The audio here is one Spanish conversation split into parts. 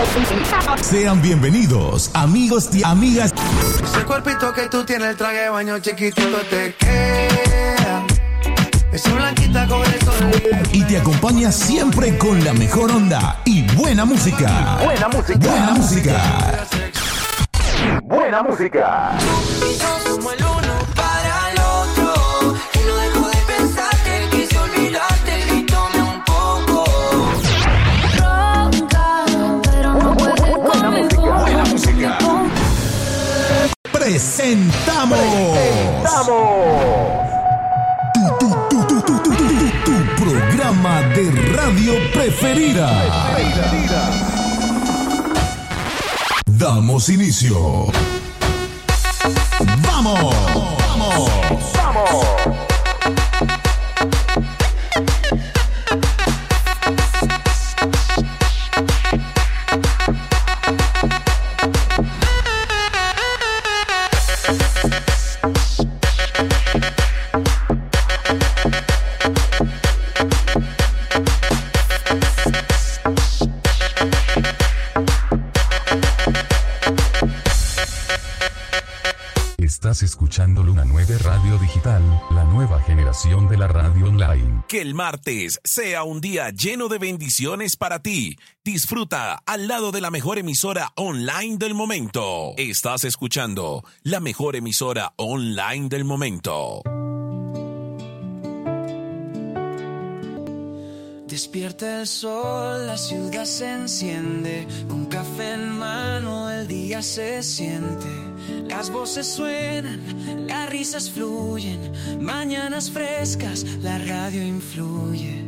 Sean bienvenidos, amigos y amigas. Ese cuerpito que tú tienes, el traje de baño chiquitito te queda. Esa blanquita con el sol. Y te acompaña siempre con la mejor onda y buena música. Buena música. Buena música. Buena música. Y yo como el uno para el otro. Y no dejo de pensarte, quise olvidarte, grítame un poco. Ronca, pero no puedes conmigo. Buena música. Presentamos. Tu programa de radio preferida. Damos inicio. ¡Vamos! ¡Vamos! ¡Vamos! Estás escuchando Luna 9 Radio Digital, la nueva generación de la radio online. Que el martes sea un día lleno de bendiciones para ti. Disfruta al lado de la mejor emisora online del momento. Estás escuchando la mejor emisora online del momento. Despierta el sol, la ciudad se enciende. Con café en mano el día se siente. Las voces suenan, las risas fluyen. Mañanas frescas, la radio influye.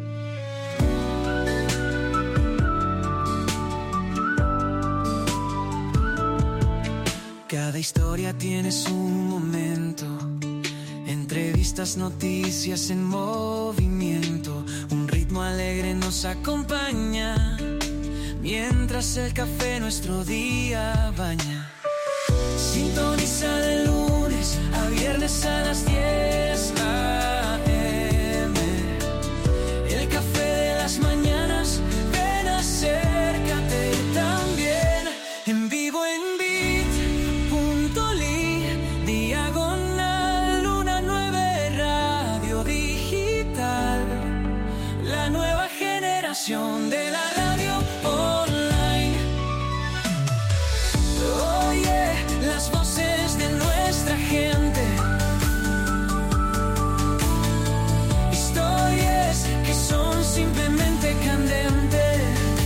Cada historia tiene su momento. Entrevistas, noticias en movimiento. Un ritmo alegre nos acompaña. Mientras el café nuestro día baña. Sintoniza de lunes a viernes a las 10 a.m. El café de las mañanas, ven acércate también. En vivo en bit.ly, diagonal Luna 9 Radio Digital. La nueva generación de la radio online. Oye, las voces de nuestra gente. Historias que son simplemente candentes.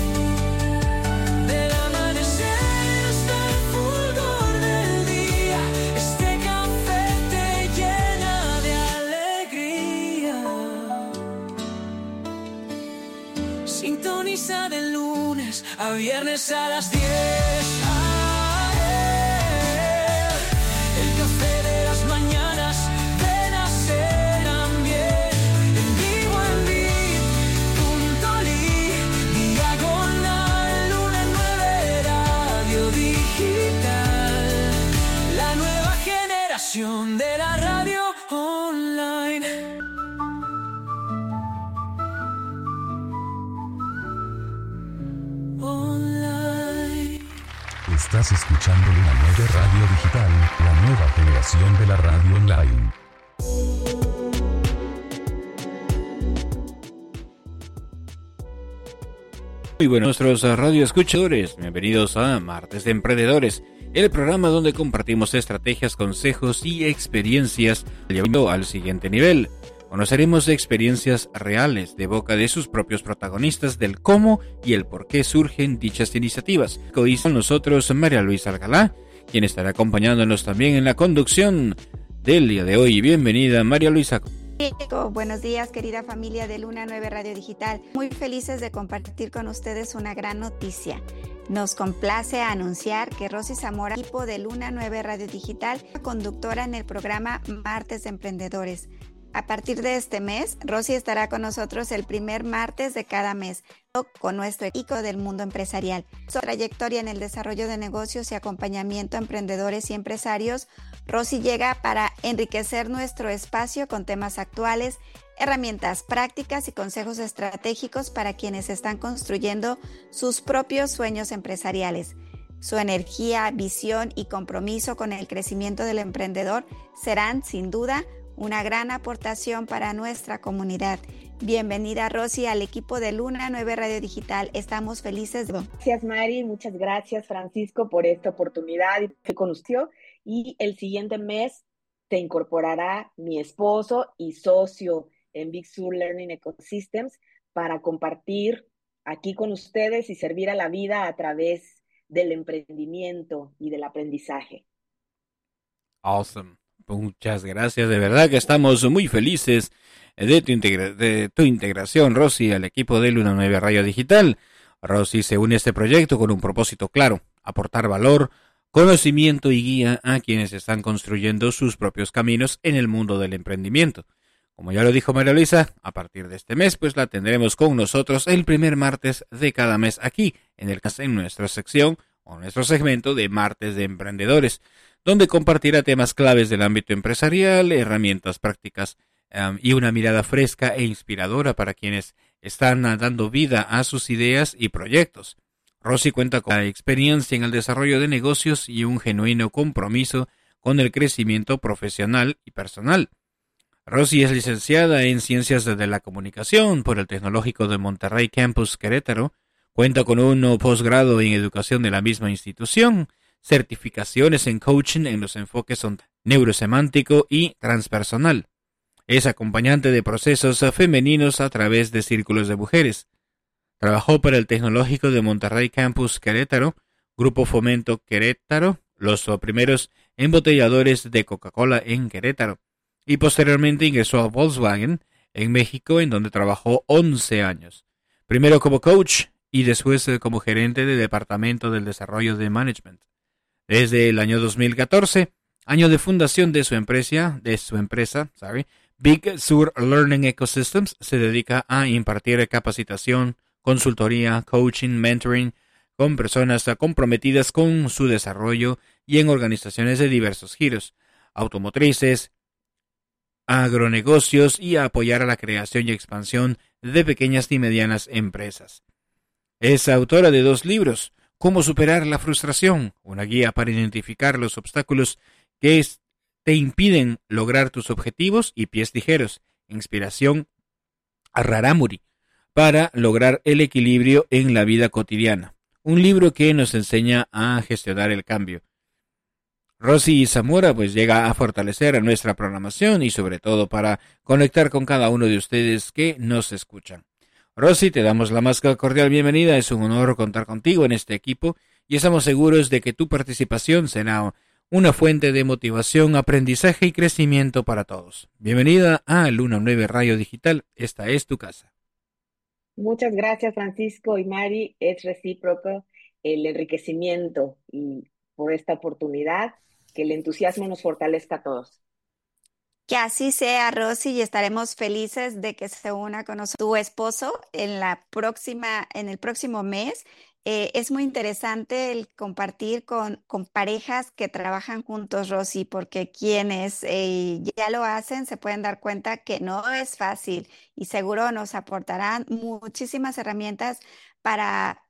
Del amanecer hasta el fulgor del día. Este café te llena de alegría. Sintoniza de lunes a viernes a las 10. El café de las mañanas, ven a ser también. En vivo en bit.ly, diagonal Luna 9 Radio Digital. La nueva generación de la radio online. Online. Estás escuchando Luna 9 Radio Digital, la nueva generación de la radio online. Muy buenos nuestros radioescuchadores, bienvenidos a Martes de Emprendedores, el programa donde compartimos estrategias, consejos y experiencias llevando al siguiente nivel. Conoceremos experiencias reales de boca de sus propios protagonistas del cómo y el por qué surgen dichas iniciativas. Hoy con nosotros María Luisa Alcalá, quien estará acompañándonos también en la conducción del día de hoy. Bienvenida, María Luisa. Buenos días, querida familia de Luna 9 Radio Digital. Muy felices de compartir con ustedes una gran noticia. Nos complace anunciar que Rosy Zamora, equipo de Luna 9 Radio Digital, conductora en el programa Martes de Emprendedores. A partir de este mes, Rosy estará con nosotros el primer martes de cada mes con nuestro equipo del mundo empresarial. Su trayectoria en el desarrollo de negocios y acompañamiento a emprendedores y empresarios, Rosy llega para enriquecer nuestro espacio con temas actuales, herramientas prácticas y consejos estratégicos para quienes están construyendo sus propios sueños empresariales. Su energía, visión y compromiso con el crecimiento del emprendedor serán, sin duda, una gran aportación para nuestra comunidad. Bienvenida, Rosy, al equipo de Luna 9 Radio Digital. Estamos felices de... Gracias, Mari. Muchas gracias, Francisco, por esta oportunidad y con usted. Y el siguiente mes se incorporará mi esposo y socio en Big Sur Learning Ecosystems para compartir aquí con ustedes y servir a la vida a través del emprendimiento y del aprendizaje. Awesome. Muchas gracias. De verdad que estamos muy felices de tu integración, Rosy, al equipo de Luna 9 Radio Digital. Rosy se une a este proyecto con un propósito claro: aportar valor, conocimiento y guía a quienes están construyendo sus propios caminos en el mundo del emprendimiento. Como ya lo dijo María Luisa, a partir de este mes, pues la tendremos con nosotros el primer martes de cada mes aquí, en nuestra sección o nuestro segmento de Martes de Emprendedores, donde compartirá temas claves del ámbito empresarial, herramientas prácticas y una mirada fresca e inspiradora para quienes están dando vida a sus ideas y proyectos. Rosy cuenta con la experiencia en el desarrollo de negocios y un genuino compromiso con el crecimiento profesional y personal. Rosy es licenciada en Ciencias de la Comunicación por el Tecnológico de Monterrey Campus Querétaro, cuenta con un posgrado en Educación de la misma institución, certificaciones en coaching en los enfoques neurosemántico y transpersonal. Es acompañante de procesos femeninos a través de círculos de mujeres. Trabajó para el Tecnológico de Monterrey Campus Querétaro, Grupo Fomento Querétaro, los primeros embotelladores de Coca-Cola en Querétaro, y posteriormente ingresó a Volkswagen en México, en donde trabajó 11 años, primero como coach y después como gerente del Departamento del Desarrollo de Management. Desde el año 2014, año de fundación de su empresa, Big Sur Learning Ecosystems, se dedica a impartir capacitación, consultoría, coaching, mentoring con personas comprometidas con su desarrollo y en organizaciones de diversos giros, automotrices, agronegocios y a apoyar a la creación y expansión de pequeñas y medianas empresas. Es autora de 2 libros: Cómo superar la frustración, una guía para identificar los obstáculos que te impiden lograr tus objetivos, y Pies Ligeros, inspiración a Raramuri para lograr el equilibrio en la vida cotidiana, un libro que nos enseña a gestionar el cambio. Rosy Zamora pues llega a fortalecer a nuestra programación y sobre todo para conectar con cada uno de ustedes que nos escuchan. Rosy, te damos la más cordial bienvenida. Es un honor contar contigo en este equipo y estamos seguros de que tu participación será una fuente de motivación, aprendizaje y crecimiento para todos. Bienvenida a Luna 9 Radio Digital. Esta es tu casa. Muchas gracias, Francisco y Mari. Es recíproco el enriquecimiento y por esta oportunidad, que el entusiasmo nos fortalezca a todos. Que así sea, Rosy, y estaremos felices de que se una con nosotros tu esposo en el próximo mes. Es muy interesante el compartir con parejas que trabajan juntos, Rosy, porque quienes ya lo hacen se pueden dar cuenta que no es fácil y seguro nos aportarán muchísimas herramientas para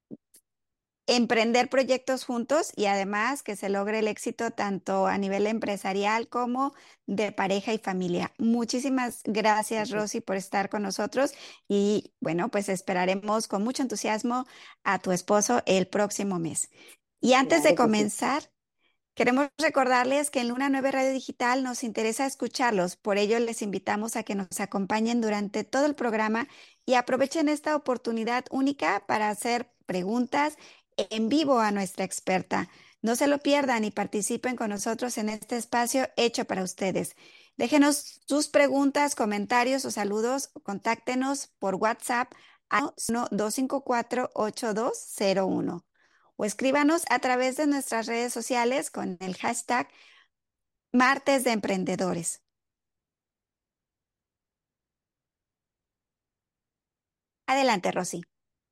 emprender proyectos juntos y además que se logre el éxito tanto a nivel empresarial como de pareja y familia. Muchísimas gracias, Rosy, por estar con nosotros y bueno, pues esperaremos con mucho entusiasmo a tu esposo el próximo mes. Y antes de comenzar, queremos recordarles que en Luna 9 Radio Digital nos interesa escucharlos, por ello les invitamos a que nos acompañen durante todo el programa y aprovechen esta oportunidad única para hacer preguntas en vivo a nuestra experta. No se lo pierdan y participen con nosotros en este espacio hecho para ustedes. Déjenos sus preguntas, comentarios o saludos. Contáctenos por WhatsApp a 254-8201 o escríbanos a través de nuestras redes sociales con el hashtag Martes de Emprendedores. Adelante, Rosy.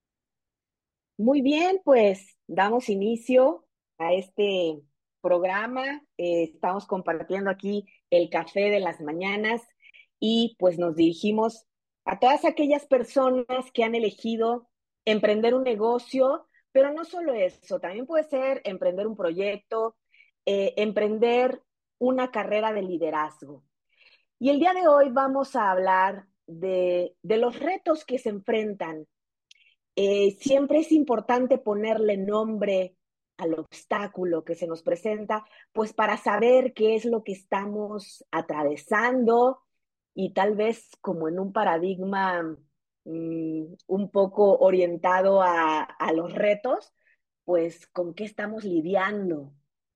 Muy bien, pues damos inicio a este programa. Estamos compartiendo aquí el café de las mañanas y pues nos dirigimos a todas aquellas personas que han elegido emprender un negocio, pero no solo eso, también puede ser emprender un proyecto, emprender una carrera de liderazgo. Y el día de hoy vamos a hablar de los retos que se enfrentan. Siempre es importante ponerle nombre al obstáculo que se nos presenta, pues para saber qué es lo que estamos atravesando y tal vez como en un paradigma un poco orientado a los retos, pues con qué estamos lidiando.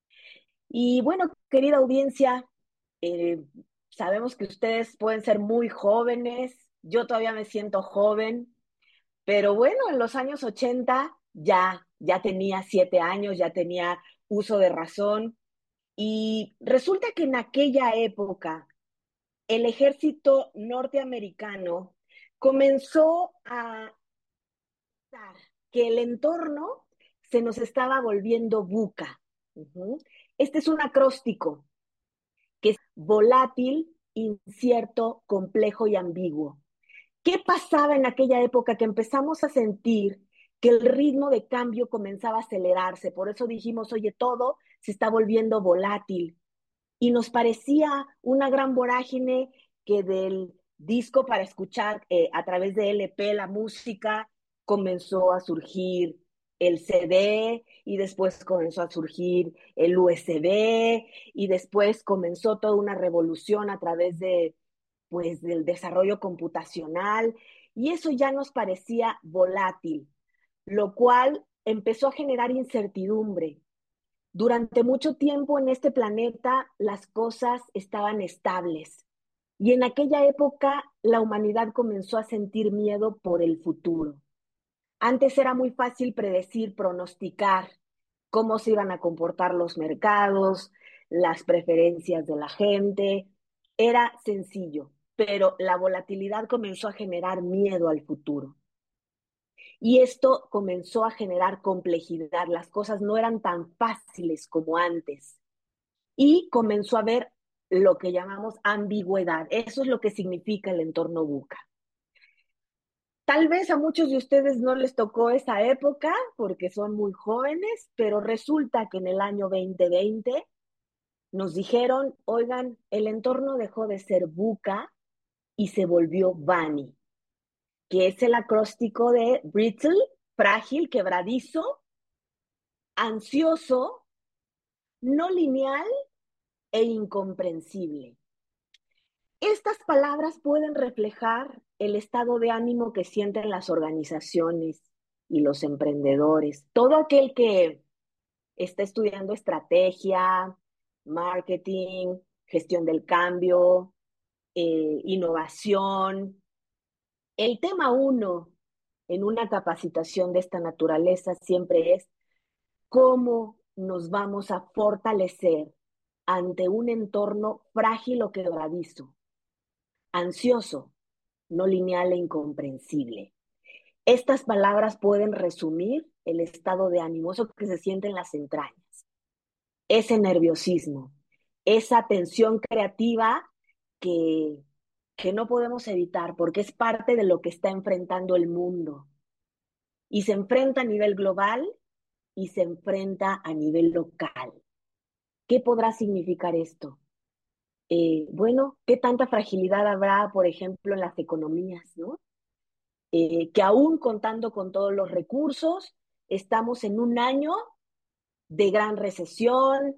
Y bueno, querida audiencia, eh, sabemos que ustedes pueden ser muy jóvenes, yo todavía me siento joven, pero bueno, en los años 80 ya tenía 7 años, ya tenía uso de razón. Y resulta que en aquella época el ejército norteamericano comenzó a pensar que el entorno se nos estaba volviendo VUCA. Este es un acróstico que es volátil, incierto, complejo y ambiguo. ¿Qué pasaba en aquella época que empezamos a sentir que el ritmo de cambio comenzaba a acelerarse? Por eso dijimos, oye, todo se está volviendo volátil. Y nos parecía una gran vorágine que del disco para escuchar a través de LP la música comenzó a surgir el CD y después comenzó a surgir el USB y después comenzó toda una revolución a través de pues del desarrollo computacional y eso ya nos parecía volátil, lo cual empezó a generar incertidumbre. Durante mucho tiempo en este planeta las cosas estaban estables y en aquella época la humanidad comenzó a sentir miedo por el futuro. Antes era muy fácil predecir, pronosticar cómo se iban a comportar los mercados, las preferencias de la gente. Era sencillo, pero la volatilidad comenzó a generar miedo al futuro. Y esto comenzó a generar complejidad. Las cosas no eran tan fáciles como antes. Y comenzó a haber lo que llamamos ambigüedad. Eso es lo que significa el entorno VUCA. Tal vez a muchos de ustedes no les tocó esa época porque son muy jóvenes, pero resulta que en el año 2020 nos dijeron, oigan, el entorno dejó de ser VUCA y se volvió BANI, que es el acróstico de brittle, frágil, quebradizo, ansioso, no lineal e incomprensible. Estas palabras pueden reflejar el estado de ánimo que sienten las organizaciones y los emprendedores. Todo aquel que está estudiando estrategia, marketing, gestión del cambio, innovación. El tema 1 en una capacitación de esta naturaleza siempre es cómo nos vamos a fortalecer ante un entorno frágil o quebradizo, ansioso, no lineal e incomprensible. Estas palabras pueden resumir el estado de ánimo, eso que se siente en las entrañas, ese nerviosismo, esa tensión creativa que, que no podemos evitar porque es parte de lo que está enfrentando el mundo. Y se enfrenta a nivel global y se enfrenta a nivel local. ¿Qué podrá significar esto? Bueno, ¿qué tanta fragilidad habrá, por ejemplo, en las economías, ¿no? Que aún contando con todos los recursos, estamos en un año de gran recesión,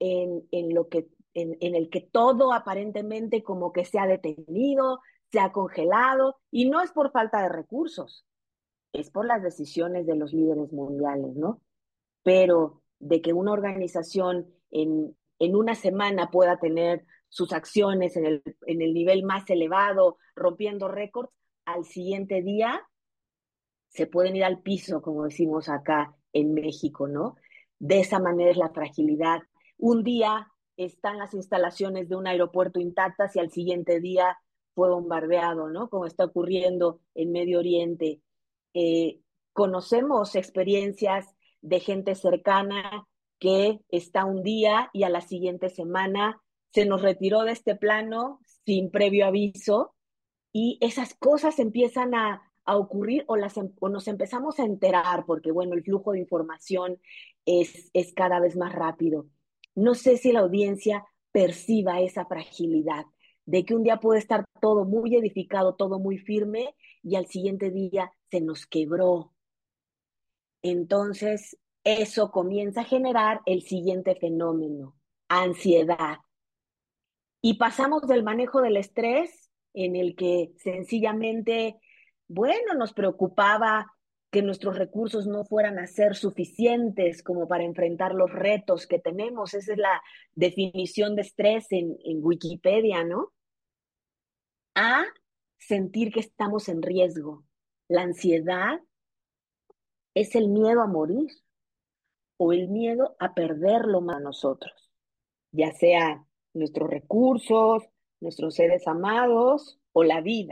en el que todo aparentemente como que se ha detenido, se ha congelado, y no es por falta de recursos, es por las decisiones de los líderes mundiales, ¿no? Pero de que una organización en una semana pueda tener sus acciones en el nivel más elevado, rompiendo récords, al siguiente día se pueden ir al piso, como decimos acá en México, ¿no? De esa manera es la fragilidad. Un día están las instalaciones de un aeropuerto intactas y al siguiente día fue bombardeado, ¿no? Como está ocurriendo en Medio Oriente. conocemos experiencias de gente cercana que está un día y a la siguiente semana se nos retiró de este plano sin previo aviso, y esas cosas empiezan a ocurrir o nos empezamos a enterar porque, bueno, el flujo de información es cada vez más rápido. No sé si la audiencia perciba esa fragilidad de que un día puede estar todo muy edificado, todo muy firme, y al siguiente día se nos quebró. Entonces, eso comienza a generar el siguiente fenómeno: ansiedad. Y pasamos del manejo del estrés, en el que sencillamente, bueno, nos preocupaba que nuestros recursos no fueran a ser suficientes como para enfrentar los retos que tenemos. Esa es la definición de estrés en Wikipedia, ¿no? A sentir que estamos en riesgo. La ansiedad es el miedo a morir o el miedo a perderlo más a nosotros, ya sea nuestros recursos, nuestros seres amados o la vida.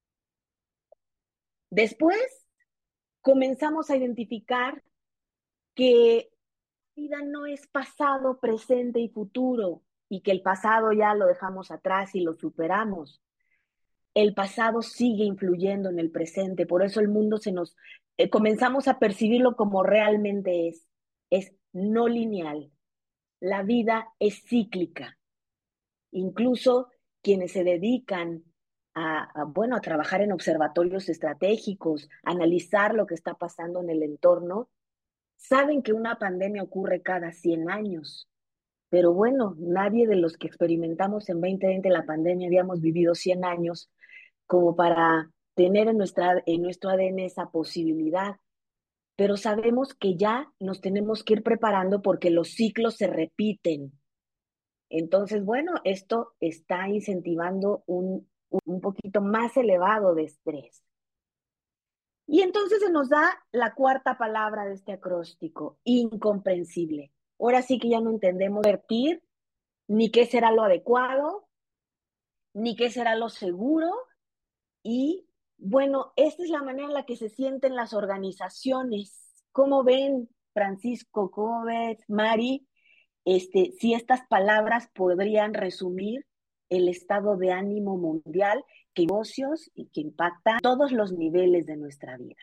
Después comenzamos a identificar que la vida no es pasado, presente y futuro, y que el pasado ya lo dejamos atrás y lo superamos. El pasado sigue influyendo en el presente, por eso el mundo comenzamos a percibirlo como realmente es no lineal. La vida es cíclica. Incluso quienes se dedican a trabajar en observatorios estratégicos, a analizar lo que está pasando en el entorno, saben que una pandemia ocurre cada 100 años. Pero bueno, nadie de los que experimentamos en 2020 la pandemia habíamos vivido 100 años como para tener en nuestro ADN esa posibilidad. Pero sabemos que ya nos tenemos que ir preparando porque los ciclos se repiten. Entonces, bueno, esto está incentivando un poquito más elevado de estrés. Y entonces se nos da la cuarta palabra de este acróstico: incomprensible. Ahora sí que ya no entendemos vertir, ni qué será lo adecuado, ni qué será lo seguro. Y bueno, esta es la manera en la que se sienten las organizaciones. ¿Cómo ven, Francisco? ¿Cómo ves, Mari? Si estas palabras podrían resumir el estado de ánimo mundial que negocios y que impacta todos los niveles de nuestra vida.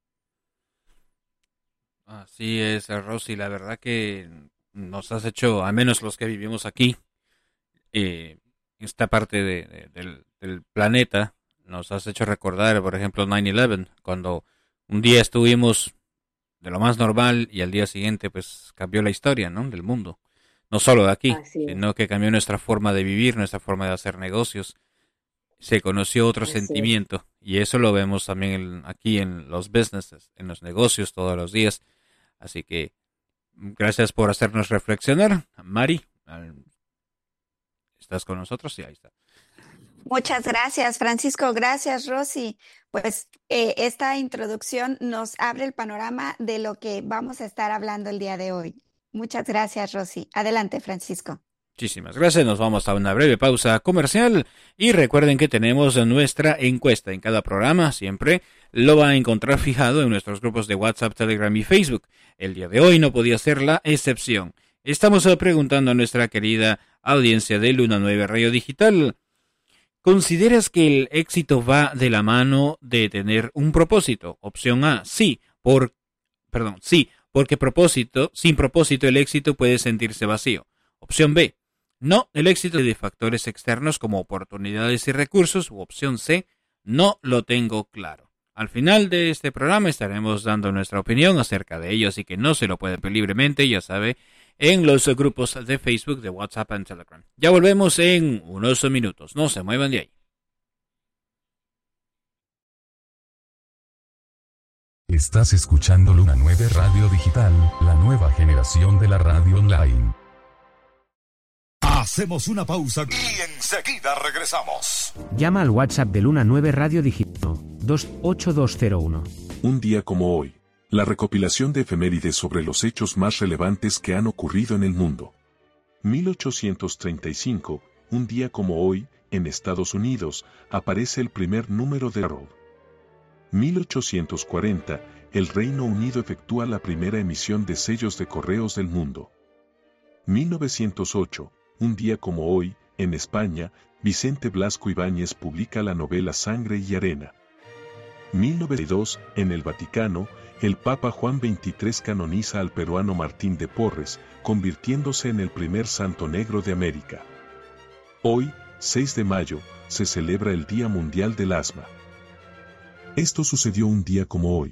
Así es, Rosy, la verdad que nos has hecho, al menos los que vivimos aquí, esta parte del planeta, nos has hecho recordar, por ejemplo, 9/11, cuando un día estuvimos de lo más normal y al día siguiente pues cambió la historia, ¿no?, del mundo. No solo de aquí, sino que cambió nuestra forma de vivir, nuestra forma de hacer negocios. Se conoció otro sentimiento y eso lo vemos también aquí en los businesses, en los negocios todos los días. Así que gracias por hacernos reflexionar. Mari, ¿estás con nosotros? Sí, ahí está. Muchas gracias, Francisco. Gracias, Rosy. Pues esta introducción nos abre el panorama de lo que vamos a estar hablando el día de hoy. Muchas gracias, Rosy. Adelante, Francisco. Muchísimas gracias. Nos vamos a una breve pausa comercial y recuerden que tenemos nuestra encuesta en cada programa. Siempre lo va a encontrar fijado en nuestros grupos de WhatsApp, Telegram y Facebook. El día de hoy no podía ser la excepción. Estamos preguntando a nuestra querida audiencia de Luna 9 Radio Digital: ¿consideras que el éxito va de la mano de tener un propósito? Opción A, sí, porque sin propósito el éxito puede sentirse vacío. Opción B, no, el éxito de factores externos como oportunidades y recursos. U opción C, no lo tengo claro. Al final de este programa estaremos dando nuestra opinión acerca de ello, así que no se lo puede ver libremente, ya sabe, en los grupos de Facebook, de WhatsApp y Telegram. Ya volvemos en unos minutos, no se muevan de ahí. Estás escuchando Luna 9 Radio Digital, la nueva generación de la radio online. Hacemos una pausa y enseguida regresamos. Llama al WhatsApp de Luna 9 Radio Digital 28201. Un día como hoy, la recopilación de efemérides sobre los hechos más relevantes que han ocurrido en el mundo. 1835, un día como hoy, en Estados Unidos, aparece el primer número de Herald. 1840, el Reino Unido efectúa la primera emisión de sellos de correos del mundo. 1908, un día como hoy, en España, Vicente Blasco Ibáñez publica la novela Sangre y Arena. 1902, en el Vaticano, el Papa Juan XXIII canoniza al peruano Martín de Porres, convirtiéndose en el primer santo negro de América. Hoy, 6 de mayo, se celebra el Día Mundial del Asma. Esto sucedió un día como hoy.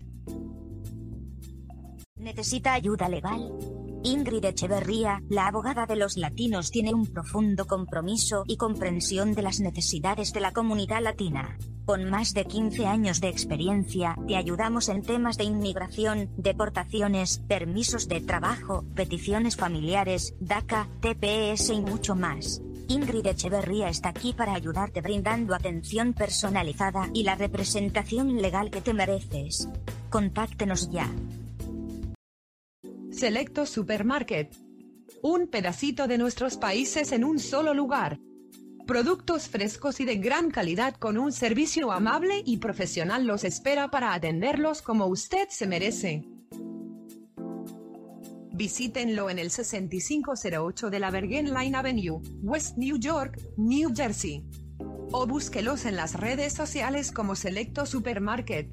¿Necesita ayuda legal? Ingrid Echeverría, la abogada de los latinos, tiene un profundo compromiso y comprensión de las necesidades de la comunidad latina. Con más de 15 años de experiencia, te ayudamos en temas de inmigración, deportaciones, permisos de trabajo, peticiones familiares, DACA, TPS y mucho más. Ingrid Echeverría está aquí para ayudarte brindando atención personalizada y la representación legal que te mereces. Contáctenos ya. Selecto Supermarket. Un pedacito de nuestros países en un solo lugar. Productos frescos y de gran calidad con un servicio amable y profesional los espera para atenderlos como usted se merece. Visítenlo en el 6508 de la Bergen Line Avenue, West New York, New Jersey. O búsquelos en las redes sociales como Selecto Supermarket.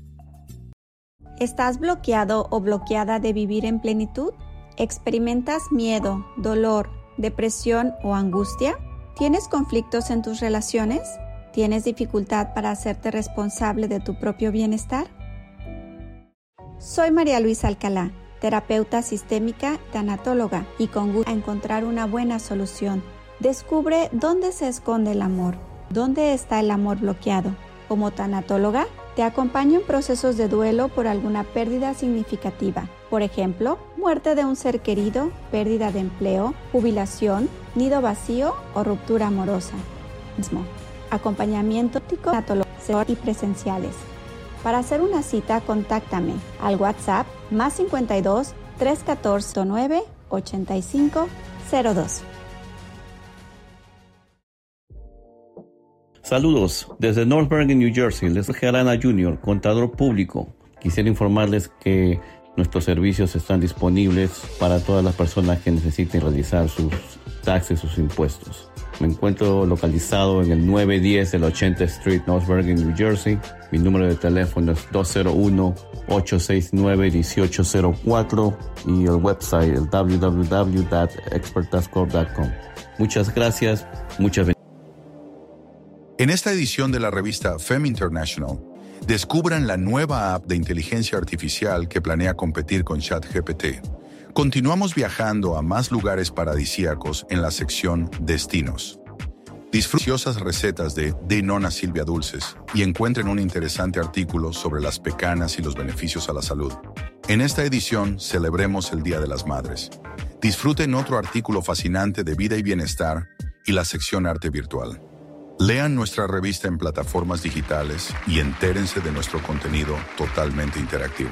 ¿Estás bloqueado o bloqueada de vivir en plenitud? ¿Experimentas miedo, dolor, depresión o angustia? ¿Tienes conflictos en tus relaciones? ¿Tienes dificultad para hacerte responsable de tu propio bienestar? Soy María Luisa Alcalá, terapeuta sistémica, tanatóloga, y con gusto a encontrar una buena solución. Descubre dónde se esconde el amor, dónde está el amor bloqueado. Como tanatóloga, te acompaño en procesos de duelo por alguna pérdida significativa. Por ejemplo, muerte de un ser querido, pérdida de empleo, jubilación, nido vacío o ruptura amorosa. Acompañamiento tanatológico y presenciales. Para hacer una cita, contáctame al WhatsApp +52 314 9 85 02. Saludos, desde North Bergen, New Jersey, les soy Arana Jr., contador público. Quisiera informarles que nuestros servicios están disponibles para todas las personas que necesiten realizar sus taxes, sus impuestos. Me encuentro localizado en el 910 del 80th Street, North Bergen, New Jersey. Mi número de teléfono es 201-869-1804 y el website el www.expertascorp.com. Muchas gracias, muchas bendiciones. En esta edición de la revista Femme International, descubran la nueva app de inteligencia artificial que planea competir con ChatGPT. Continuamos viajando a más lugares paradisíacos en la sección Destinos. Disfruten recetas de Nona Silvia Dulces y encuentren un interesante artículo sobre las pecanas y los beneficios a la salud. En esta edición celebremos el Día de las Madres. Disfruten otro artículo fascinante de vida y bienestar y la sección Arte Virtual. Lean nuestra revista en plataformas digitales y entérense de nuestro contenido totalmente interactivo.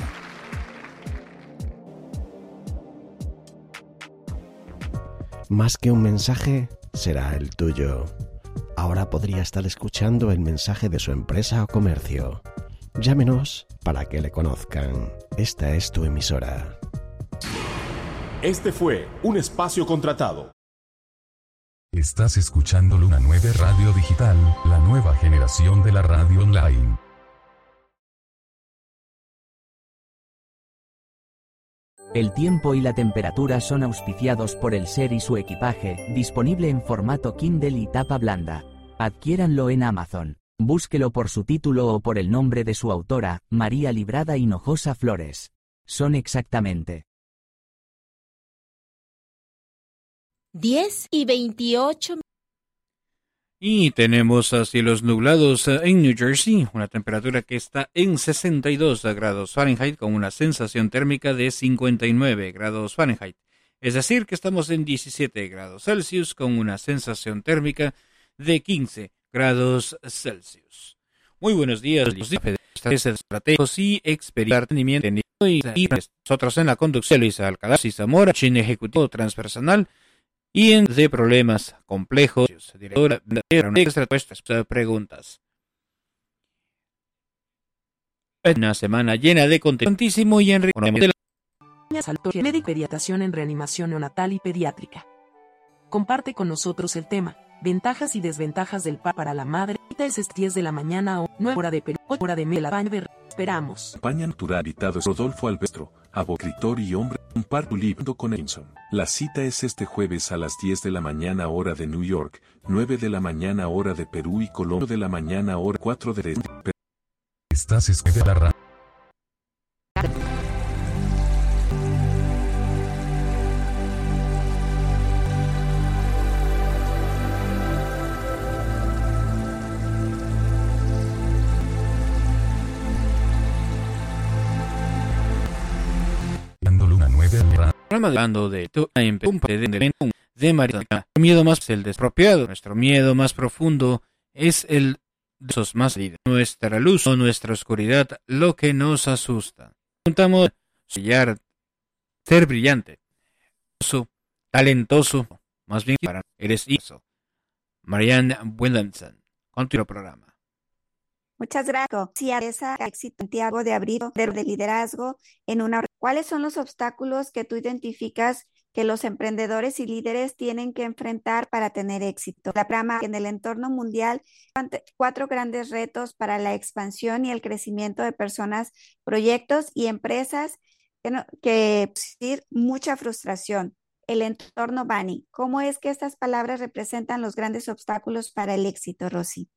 Más que un mensaje, será el tuyo. Ahora podría estar escuchando el mensaje de su empresa o comercio. Llámenos para que le conozcan. Esta es tu emisora. Este fue un espacio contratado. Estás escuchando Luna 9 Radio Digital, la nueva generación de la radio online. El tiempo y la temperatura son auspiciados por el SER y su equipaje, disponible en formato Kindle y tapa blanda. Adquiéranlo en Amazon. Búsquelo por su título o por el nombre de su autora, María Librada Hinojosa Flores. Son exactamente 10:28. Y tenemos cielos nublados en New Jersey, una temperatura que está en 62 grados Fahrenheit con una sensación térmica de 59 grados Fahrenheit. Es decir, que estamos en 17 grados Celsius con una sensación térmica de 15 grados Celsius. Muy buenos días, los estratégicos y experimento y nosotros en la conducción Luisa Alcalá y Zamora, Chin Ejecutivo Transpersonal y en de problemas complejos, directora de respuestas preguntas. Una semana llena de contentísimo y enriquecimiento. Salto médico pediatrización en reanimación neonatal y pediátrica. Comparte con nosotros el tema, ventajas y desventajas del PA para la madre. Es 10 de la mañana o 9 hora de Perú, 8 hora de Melabaña. Esperamos. España Natural invitado es Rodolfo Albestro, abogado y hombre, un parto librando con Edison. La cita es este jueves a las 10 de la mañana hora de New York, 9 de la mañana hora de Perú y Colombia de la mañana hora 4 de Perú. Estás escuchando la radio. Hablando de María, miedo más el despropiado, nuestro miedo más profundo es el de esos más nuestra luz o nuestra oscuridad, lo que nos asusta. Preguntamos sellar, ser brillante, talentoso, más bien para eres eso. Marianne Williamson, con tu programa. Muchas gracias. Si esa éxito Santiago de abrir de liderazgo en una. ¿Cuáles son los obstáculos que tú identificas que los emprendedores y líderes tienen que enfrentar para tener éxito? La programa en el entorno mundial, 4 grandes retos para la expansión y el crecimiento de personas, proyectos y empresas que producir mucha frustración. El entorno Bani. ¿Cómo es que estas palabras representan los grandes obstáculos para el éxito, Rosy?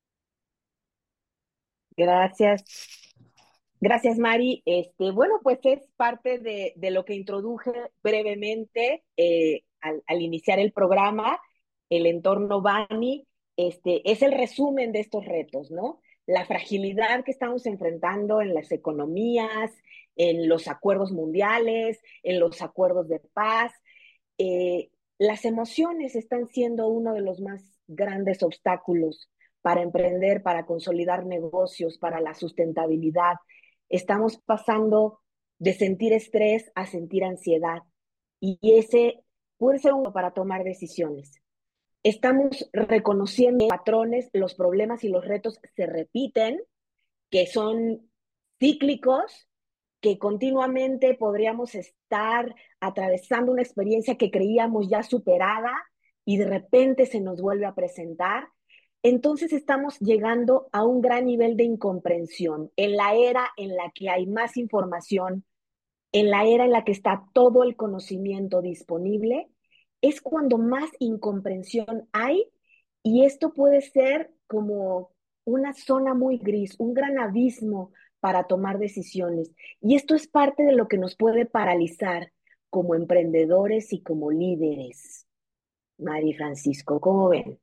Gracias. Gracias, Mari. Bueno, pues es parte de lo que introduje brevemente al iniciar el programa. El entorno Bani es el resumen de estos retos, ¿no? La fragilidad que estamos enfrentando en las economías, en los acuerdos mundiales, en los acuerdos de paz. Las emociones están siendo uno de los más grandes obstáculos para emprender, para consolidar negocios, para la sustentabilidad. Estamos pasando de sentir estrés a sentir ansiedad y ese puede ser uno para tomar decisiones. Estamos reconociendo patrones, los problemas y los retos se repiten, que son cíclicos, que continuamente podríamos estar atravesando una experiencia que creíamos ya superada y de repente se nos vuelve a presentar. Entonces estamos llegando a un gran nivel de incomprensión en la era en la que hay más información, en la era en la que está todo el conocimiento disponible, es cuando más incomprensión hay y esto puede ser como una zona muy gris, un gran abismo para tomar decisiones. Y esto es parte de lo que nos puede paralizar como emprendedores y como líderes. Mari, Francisco, ¿cómo ven?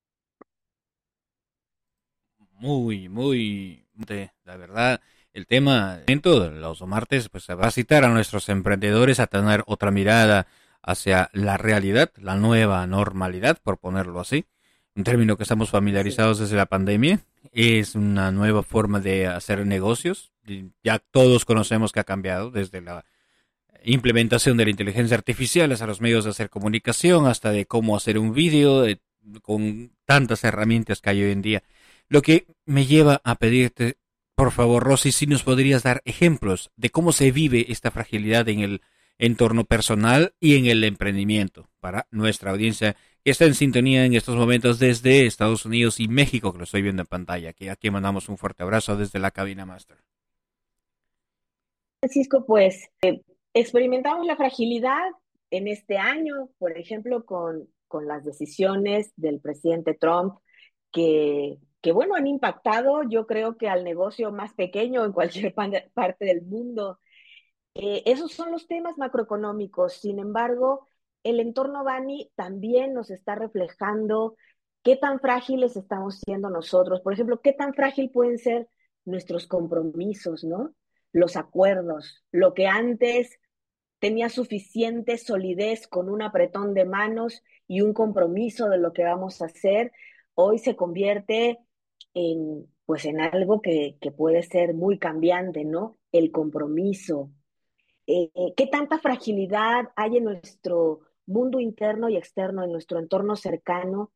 La verdad, el tema de los martes pues se va a citar a nuestros emprendedores a tener otra mirada hacia la realidad, la nueva normalidad, por ponerlo así. Un término que estamos familiarizados desde la pandemia. Es una nueva forma de hacer negocios. Ya todos conocemos que ha cambiado desde la implementación de la inteligencia artificial hasta los medios de hacer comunicación, hasta de cómo hacer un vídeo, con tantas herramientas que hay hoy en día. Lo que me lleva a pedirte, por favor, Rosy, si nos podrías dar ejemplos de cómo se vive esta fragilidad en el entorno personal y en el emprendimiento para nuestra audiencia que está en sintonía en estos momentos desde Estados Unidos y México, que lo estoy viendo en pantalla. Aquí mandamos un fuerte abrazo desde la cabina master. Francisco, pues experimentamos la fragilidad en este año, por ejemplo, con las decisiones del presidente Trump que bueno, han impactado, yo creo que al negocio más pequeño en cualquier parte del mundo. Esos son los temas macroeconómicos. Sin embargo, el entorno Bani también nos está reflejando qué tan frágiles estamos siendo nosotros. Por ejemplo, qué tan frágil pueden ser nuestros compromisos, ¿no? Los acuerdos, lo que antes tenía suficiente solidez con un apretón de manos y un compromiso de lo que vamos a hacer, hoy se convierte en algo que puede ser muy cambiante, ¿no? El compromiso. ¿Qué tanta fragilidad hay en nuestro mundo interno y externo, en nuestro entorno cercano,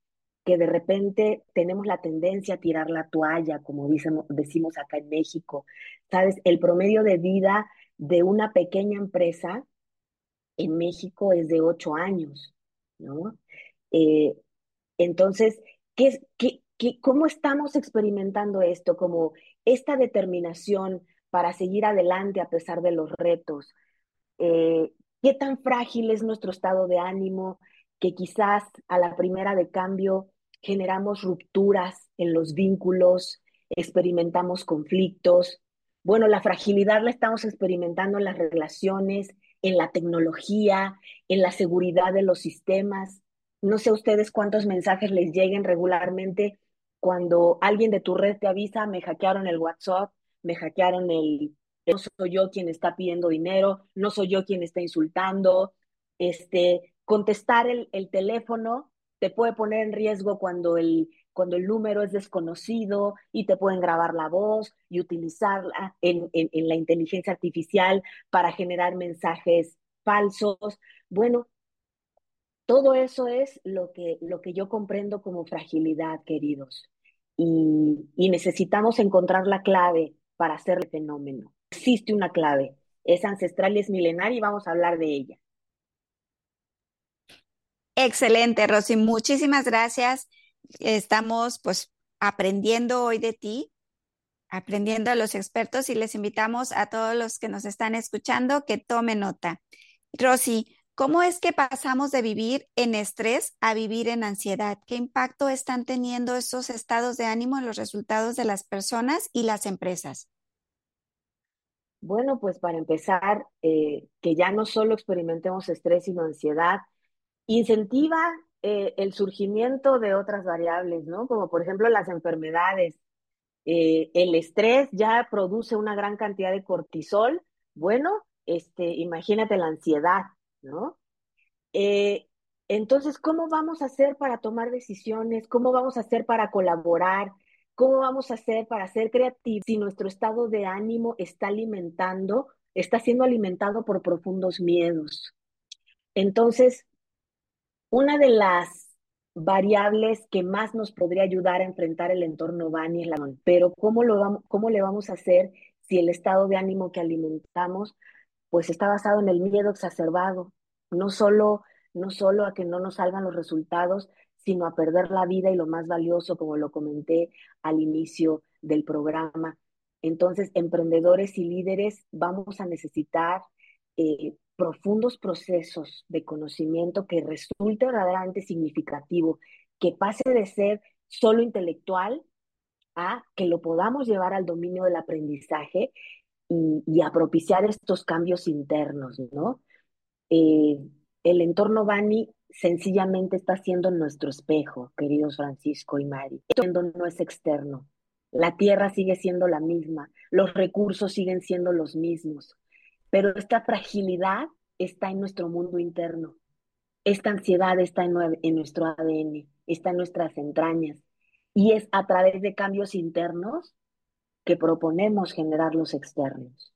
que de repente tenemos la tendencia a tirar la toalla, como decimos acá en México. ¿Sabes? El promedio de vida de una pequeña empresa en México es de 8 años, ¿no? Eh, entonces, ¿cómo estamos experimentando esto? Como esta determinación para seguir adelante a pesar de los retos. Eh, ¿Qué tan frágil es nuestro estado de ánimo que quizás a la primera de cambio generamos rupturas en los vínculos, experimentamos conflictos? Bueno, la fragilidad la estamos experimentando en las relaciones, en la tecnología, en la seguridad de los sistemas. No sé a ustedes cuántos mensajes les lleguen regularmente cuando alguien de tu red te avisa: me hackearon el WhatsApp, me hackearon no soy yo quien está pidiendo dinero, no soy yo quien está insultando. Contestar el teléfono te puede poner en riesgo cuando el número es desconocido y te pueden grabar la voz y utilizarla en la inteligencia artificial para generar mensajes falsos. Bueno, todo eso es lo que yo comprendo como fragilidad, queridos. Y necesitamos encontrar la clave para hacer el fenómeno. Existe una clave, es ancestral y es milenaria y vamos a hablar de ella. Excelente, Rosy, muchísimas gracias. Estamos pues aprendiendo hoy de ti, aprendiendo a los expertos, y les invitamos a todos los que nos están escuchando que tomen nota. Rosy, ¿cómo es que pasamos de vivir en estrés a vivir en ansiedad? ¿Qué impacto están teniendo estos estados de ánimo en los resultados de las personas y las empresas? Bueno, pues para empezar, que ya no solo experimentemos estrés, sino ansiedad, incentiva el surgimiento de otras variables, ¿no? Como por ejemplo las enfermedades. El estrés ya produce una gran cantidad de cortisol. Bueno, imagínate la ansiedad, ¿no? Entonces, ¿cómo vamos a hacer para tomar decisiones? ¿Cómo vamos a hacer para colaborar? ¿Cómo vamos a hacer para ser creativos si nuestro estado de ánimo está siendo alimentado por profundos miedos? Entonces, una de las variables que más nos podría ayudar a enfrentar el entorno Bani es la... Pero ¿cómo le vamos a hacer si el estado de ánimo que alimentamos pues está basado en el miedo exacerbado? No solo a que no nos salgan los resultados, sino a perder la vida y lo más valioso, como lo comenté al inicio del programa. Entonces, emprendedores y líderes vamos a necesitar profundos procesos de conocimiento que resulte verdaderamente significativo, que pase de ser solo intelectual a que lo podamos llevar al dominio del aprendizaje y a propiciar estos cambios internos, ¿no? El entorno Bani sencillamente está siendo nuestro espejo, queridos Francisco y Mari. Esto no es externo. La tierra sigue siendo la misma, los recursos siguen siendo los mismos, pero esta fragilidad está en nuestro mundo interno. Esta ansiedad está en nuestro ADN, está en nuestras entrañas, y es a través de cambios internos que proponemos generar los externos.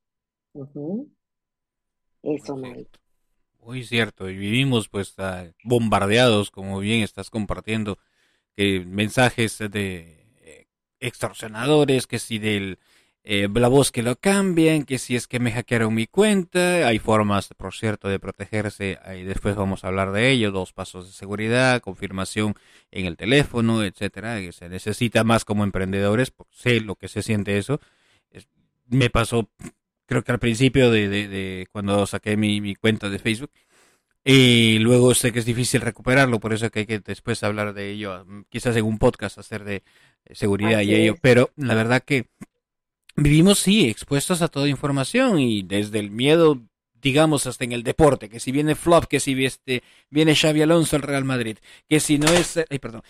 Eso, Mari. Muy cierto, y vivimos pues bombardeados, como bien estás compartiendo, mensajes de extorsionadores, que si la voz que lo cambian, que si es que me hackearon mi cuenta. Hay formas, por cierto, de protegerse, y después vamos a hablar de ello: 2 pasos de seguridad, confirmación en el teléfono, etcétera, que se necesita más como emprendedores, porque sé lo que se siente eso. Me pasó, creo que al principio de cuando saqué mi cuenta de Facebook, y luego sé que es difícil recuperarlo, por eso que hay que después hablar de ello, quizás en un podcast hacer de seguridad y ello, pero la verdad que vivimos, sí, expuestos a toda información, y desde el miedo, digamos, hasta en el deporte, que si viene flop, que si viene Xabi Alonso al Real Madrid, que si no es,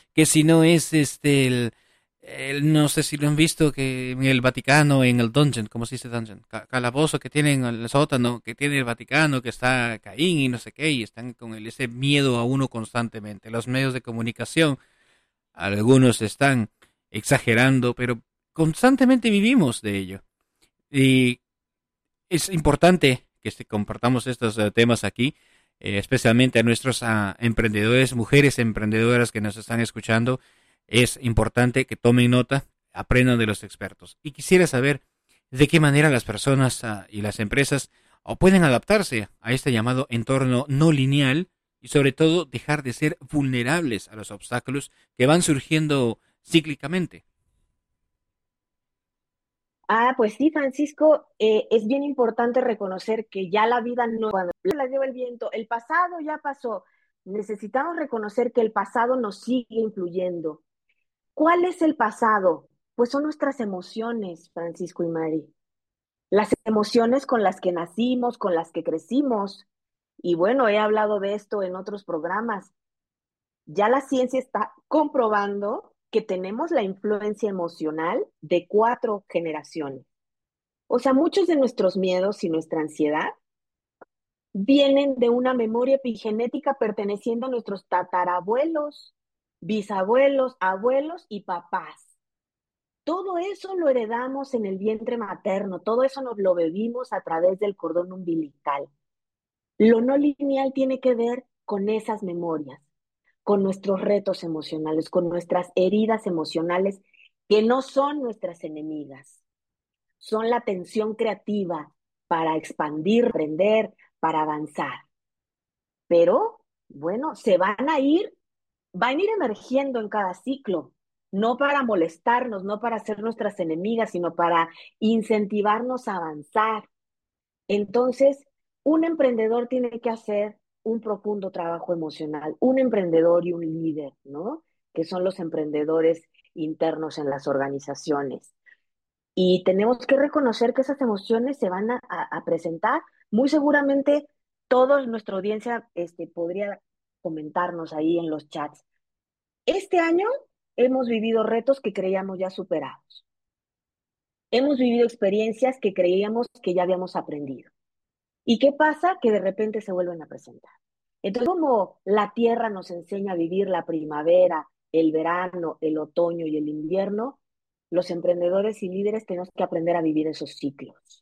no sé si lo han visto, que en el Vaticano, en el dungeon, ¿cómo se dice dungeon? Calabozo que tienen, el sótano que tiene el Vaticano, que está Caín y no sé qué, y están con ese miedo a uno constantemente. Los medios de comunicación, algunos están exagerando, pero constantemente vivimos de ello. Y es importante que compartamos estos temas aquí, especialmente a nuestros emprendedores, mujeres emprendedoras que nos están escuchando, es importante que tomen nota, aprendan de los expertos. Y quisiera saber de qué manera las personas y las empresas pueden adaptarse a este llamado entorno no lineal y sobre todo dejar de ser vulnerables a los obstáculos que van surgiendo cíclicamente. Pues sí, Francisco, es bien importante reconocer que ya la vida no, cuando la lleva el viento, el pasado ya pasó. Necesitamos reconocer que el pasado nos sigue influyendo. ¿Cuál es el pasado? Pues son nuestras emociones, Francisco y Mari. Las emociones con las que nacimos, con las que crecimos. Y bueno, he hablado de esto en otros programas. Ya la ciencia está comprobando que tenemos la influencia emocional de 4 generaciones. O sea, muchos de nuestros miedos y nuestra ansiedad vienen de una memoria epigenética perteneciendo a nuestros tatarabuelos, bisabuelos, abuelos y papás. Todo eso lo heredamos en el vientre materno, todo eso nos lo bebimos a través del cordón umbilical. Lo no lineal tiene que ver con esas memorias, con nuestros retos emocionales, con nuestras heridas emocionales, que no son nuestras enemigas, son la tensión creativa para expandir, aprender, para avanzar. Pero, bueno, van a ir emergiendo en cada ciclo, no para molestarnos, no para ser nuestras enemigas, sino para incentivarnos a avanzar. Entonces, un emprendedor tiene que hacer un profundo trabajo emocional, un emprendedor y un líder, ¿no? Que son los emprendedores internos en las organizaciones. Y tenemos que reconocer que esas emociones se van a presentar. Muy seguramente toda nuestra audiencia podría comentarnos ahí en los chats. Este año hemos vivido retos que creíamos ya superados. Hemos vivido experiencias que creíamos que ya habíamos aprendido. ¿Y qué pasa? Que de repente se vuelven a presentar. Entonces, como la tierra nos enseña a vivir la primavera, el verano, el otoño y el invierno, los emprendedores y líderes tenemos que aprender a vivir esos ciclos.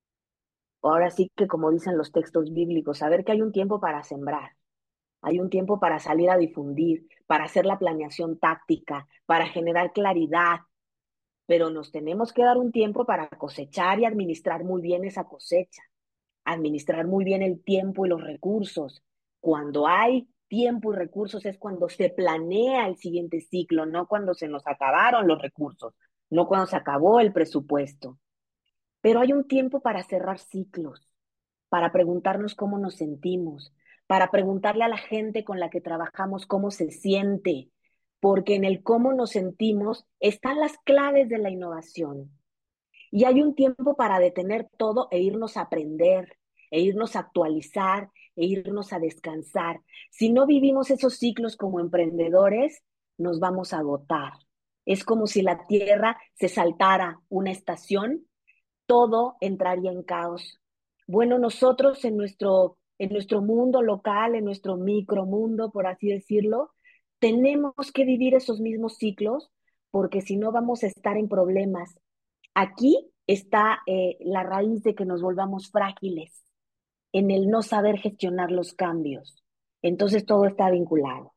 Ahora sí que, como dicen los textos bíblicos, saber que hay un tiempo para sembrar, hay un tiempo para salir a difundir, para hacer la planeación táctica, para generar claridad, pero nos tenemos que dar un tiempo para cosechar y administrar muy bien esa cosecha, administrar muy bien el tiempo y los recursos. Cuando hay tiempo y recursos es cuando se planea el siguiente ciclo, no cuando se nos acabaron los recursos, no cuando se acabó el presupuesto. Pero hay un tiempo para cerrar ciclos, para preguntarnos cómo nos sentimos, para preguntarle a la gente con la que trabajamos cómo se siente, porque en el cómo nos sentimos están las claves de la innovación. Y hay un tiempo para detener todo e irnos a aprender, e irnos a actualizar, e irnos a descansar. Si no vivimos esos ciclos como emprendedores, nos vamos a agotar. Es como si la Tierra se saltara una estación, todo entraría en caos. Bueno, nosotros en nuestro mundo local, en nuestro micromundo, por así decirlo, tenemos que vivir esos mismos ciclos, porque si no vamos a estar en problemas. Aquí está la raíz de que nos volvamos frágiles, en el no saber gestionar los cambios. Entonces todo está vinculado.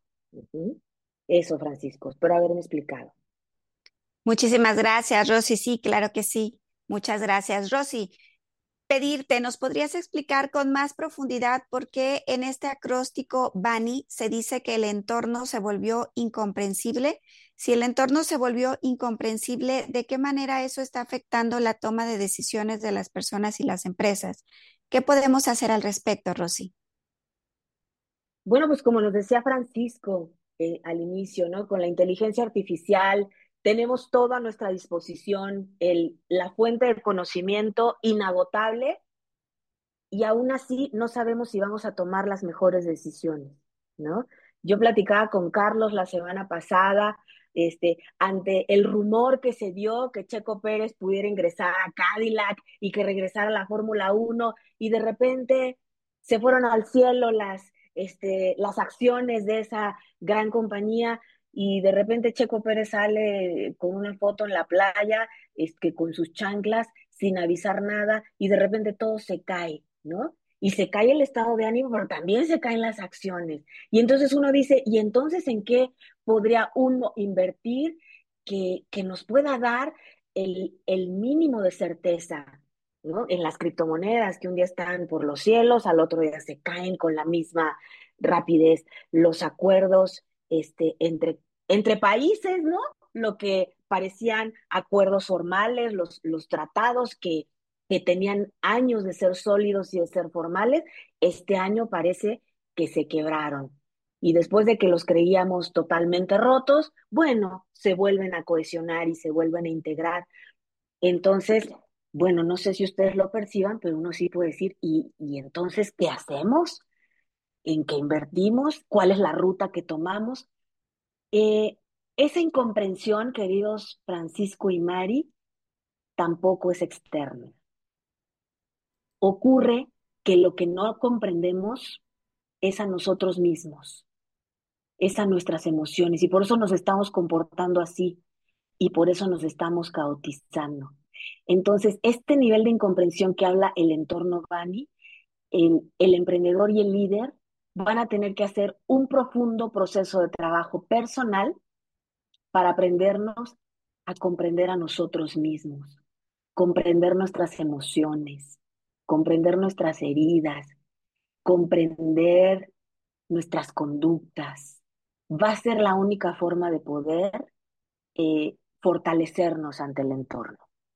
Eso, Francisco, espero haberme explicado. Muchísimas gracias, Rosy. Sí, claro que sí. Muchas gracias, Rosy. Pedirte, ¿nos podrías explicar con más profundidad por qué en este acróstico BANI se dice que el entorno se volvió incomprensible? Si el entorno se volvió incomprensible, ¿de qué manera eso está afectando la toma de decisiones de las personas y las empresas? ¿Qué podemos hacer al respecto, Rosy? Bueno, pues como nos decía Francisco al inicio, ¿no? Con la inteligencia artificial tenemos todo a nuestra disposición, la fuente de conocimiento inagotable, y aún así no sabemos si vamos a tomar las mejores decisiones, ¿no? Yo platicaba con Carlos la semana pasada, ante el rumor que se dio que Checo Pérez pudiera ingresar a Cadillac y que regresara a la Fórmula 1, y de repente se fueron al cielo las acciones de esa gran compañía, y de repente Checo Pérez sale con una foto en la playa, con sus chanclas, sin avisar nada, y de repente todo se cae, ¿no? y se cae el estado de ánimo, pero también se caen las acciones. Y entonces uno dice, ¿y entonces en qué podría uno invertir que nos pueda dar el mínimo de certeza? ¿No? En las criptomonedas, que un día están por los cielos, al otro día se caen con la misma rapidez. Los acuerdos entre países, ¿no? Lo que parecían acuerdos formales, los tratados que tenían años de ser sólidos y de ser formales, este año parece que se quebraron. Y después de que los creíamos totalmente rotos, bueno, se vuelven a cohesionar y se vuelven a integrar. Entonces, bueno, no sé si ustedes lo perciban, pero uno sí puede decir, ¿y entonces qué hacemos? ¿En qué invertimos? ¿Cuál es la ruta que tomamos? Esa incomprensión, queridos Francisco y Mari, tampoco es externa. Ocurre que lo que no comprendemos es a nosotros mismos, es a nuestras emociones, y por eso nos estamos comportando así, y por eso nos estamos caotizando. Entonces, este nivel de incomprensión que habla el entorno Bani, el emprendedor y el líder van a tener que hacer un profundo proceso de trabajo personal para aprendernos a comprender a nosotros mismos, comprender nuestras emociones, comprender nuestras heridas, comprender nuestras conductas. Va a ser la única forma de poder fortalecernos ante el entorno.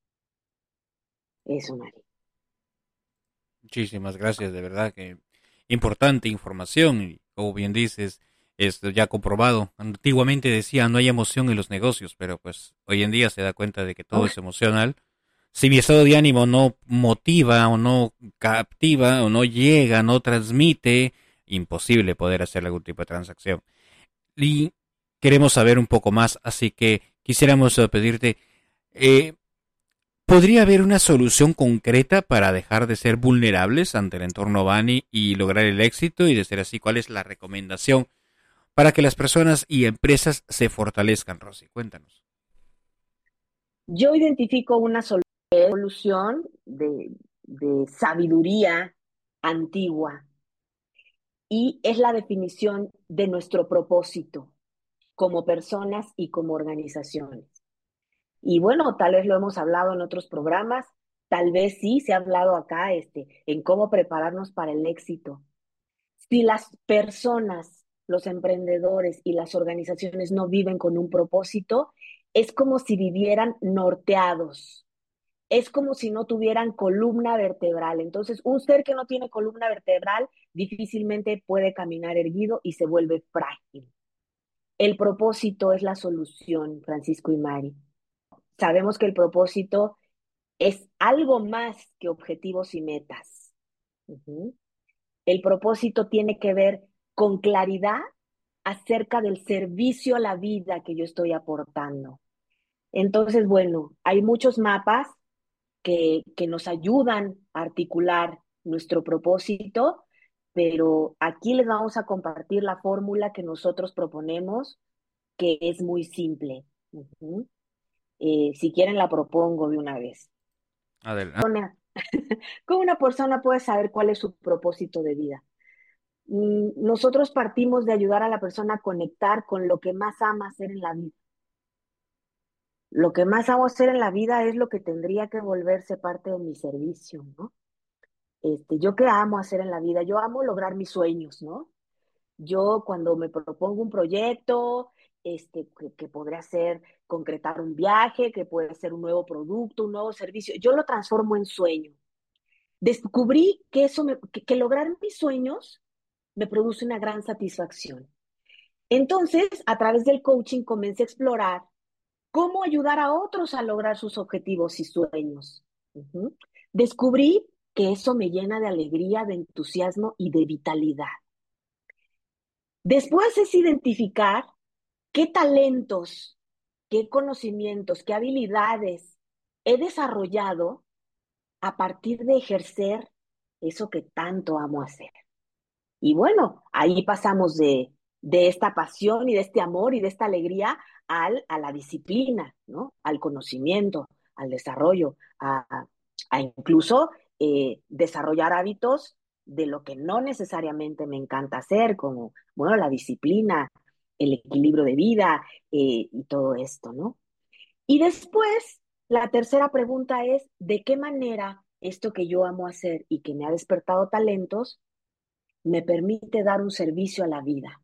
Eso, Mari. Muchísimas gracias, de verdad que importante información y como bien dices, esto ya comprobado. Antiguamente decía no hay emoción en los negocios, pero pues hoy en día se da cuenta de que todo es emocional. Si mi estado de ánimo no motiva o no captiva o no llega, no transmite, imposible poder hacer algún tipo de transacción. Y queremos saber un poco más, así que quisiéramos pedirte, ¿podría haber una solución concreta para dejar de ser vulnerables ante el entorno Bani y lograr el éxito? Y de ser así, ¿cuál es la recomendación para que las personas y empresas se fortalezcan, Rosy? Cuéntanos. Yo identifico una solución de sabiduría antigua, y es la definición de nuestro propósito como personas y como organizaciones. Y bueno, tal vez lo hemos hablado en otros programas, tal vez sí se ha hablado acá en cómo prepararnos para el éxito. Si las personas, los emprendedores y las organizaciones no viven con un propósito, es como si vivieran norteados. Es como si no tuvieran columna vertebral. Entonces, un ser que no tiene columna vertebral difícilmente puede caminar erguido y se vuelve frágil. El propósito es la solución, Francisco y Mari. Sabemos que el propósito es algo más que objetivos y metas. El propósito tiene que ver con claridad acerca del servicio a la vida que yo estoy aportando. Entonces, bueno, hay muchos mapas que nos ayudan a articular nuestro propósito, pero aquí les vamos a compartir la fórmula que nosotros proponemos, que es muy simple. Si quieren la propongo de una vez. Adelante. ¿Cómo una persona puede saber cuál es su propósito de vida? Nosotros partimos de ayudar a la persona a conectar con lo que más ama hacer en la vida. Lo que más amo hacer en la vida es lo que tendría que volverse parte de mi servicio, ¿no? ¿Yo qué amo hacer en la vida? Yo amo lograr mis sueños, ¿no? Yo cuando me propongo un proyecto, que podría ser concretar un viaje, que puede ser un nuevo producto, un nuevo servicio, yo lo transformo en sueño. Descubrí que que lograr mis sueños me produce una gran satisfacción. Entonces, a través del coaching comencé a explorar cómo ayudar a otros a lograr sus objetivos y sueños. Descubrí que eso me llena de alegría, de entusiasmo y de vitalidad. Después es identificar qué talentos, qué conocimientos, qué habilidades he desarrollado a partir de ejercer eso que tanto amo hacer. Y bueno, ahí pasamos de esta pasión y de este amor y de esta alegría a la disciplina, ¿no? Al conocimiento, al desarrollo, a incluso desarrollar hábitos de lo que no necesariamente me encanta hacer, como, bueno, la disciplina, el equilibrio de vida y todo esto, ¿no? Y después, la tercera pregunta es, ¿de qué manera esto que yo amo hacer y que me ha despertado talentos me permite dar un servicio a la vida?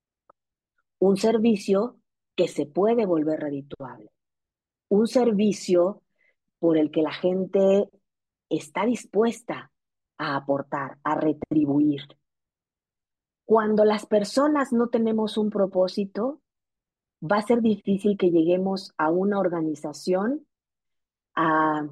Un servicio que se puede volver redituable. Un servicio por el que la gente está dispuesta a aportar, a retribuir. Cuando las personas no tenemos un propósito, va a ser difícil que lleguemos a una organización a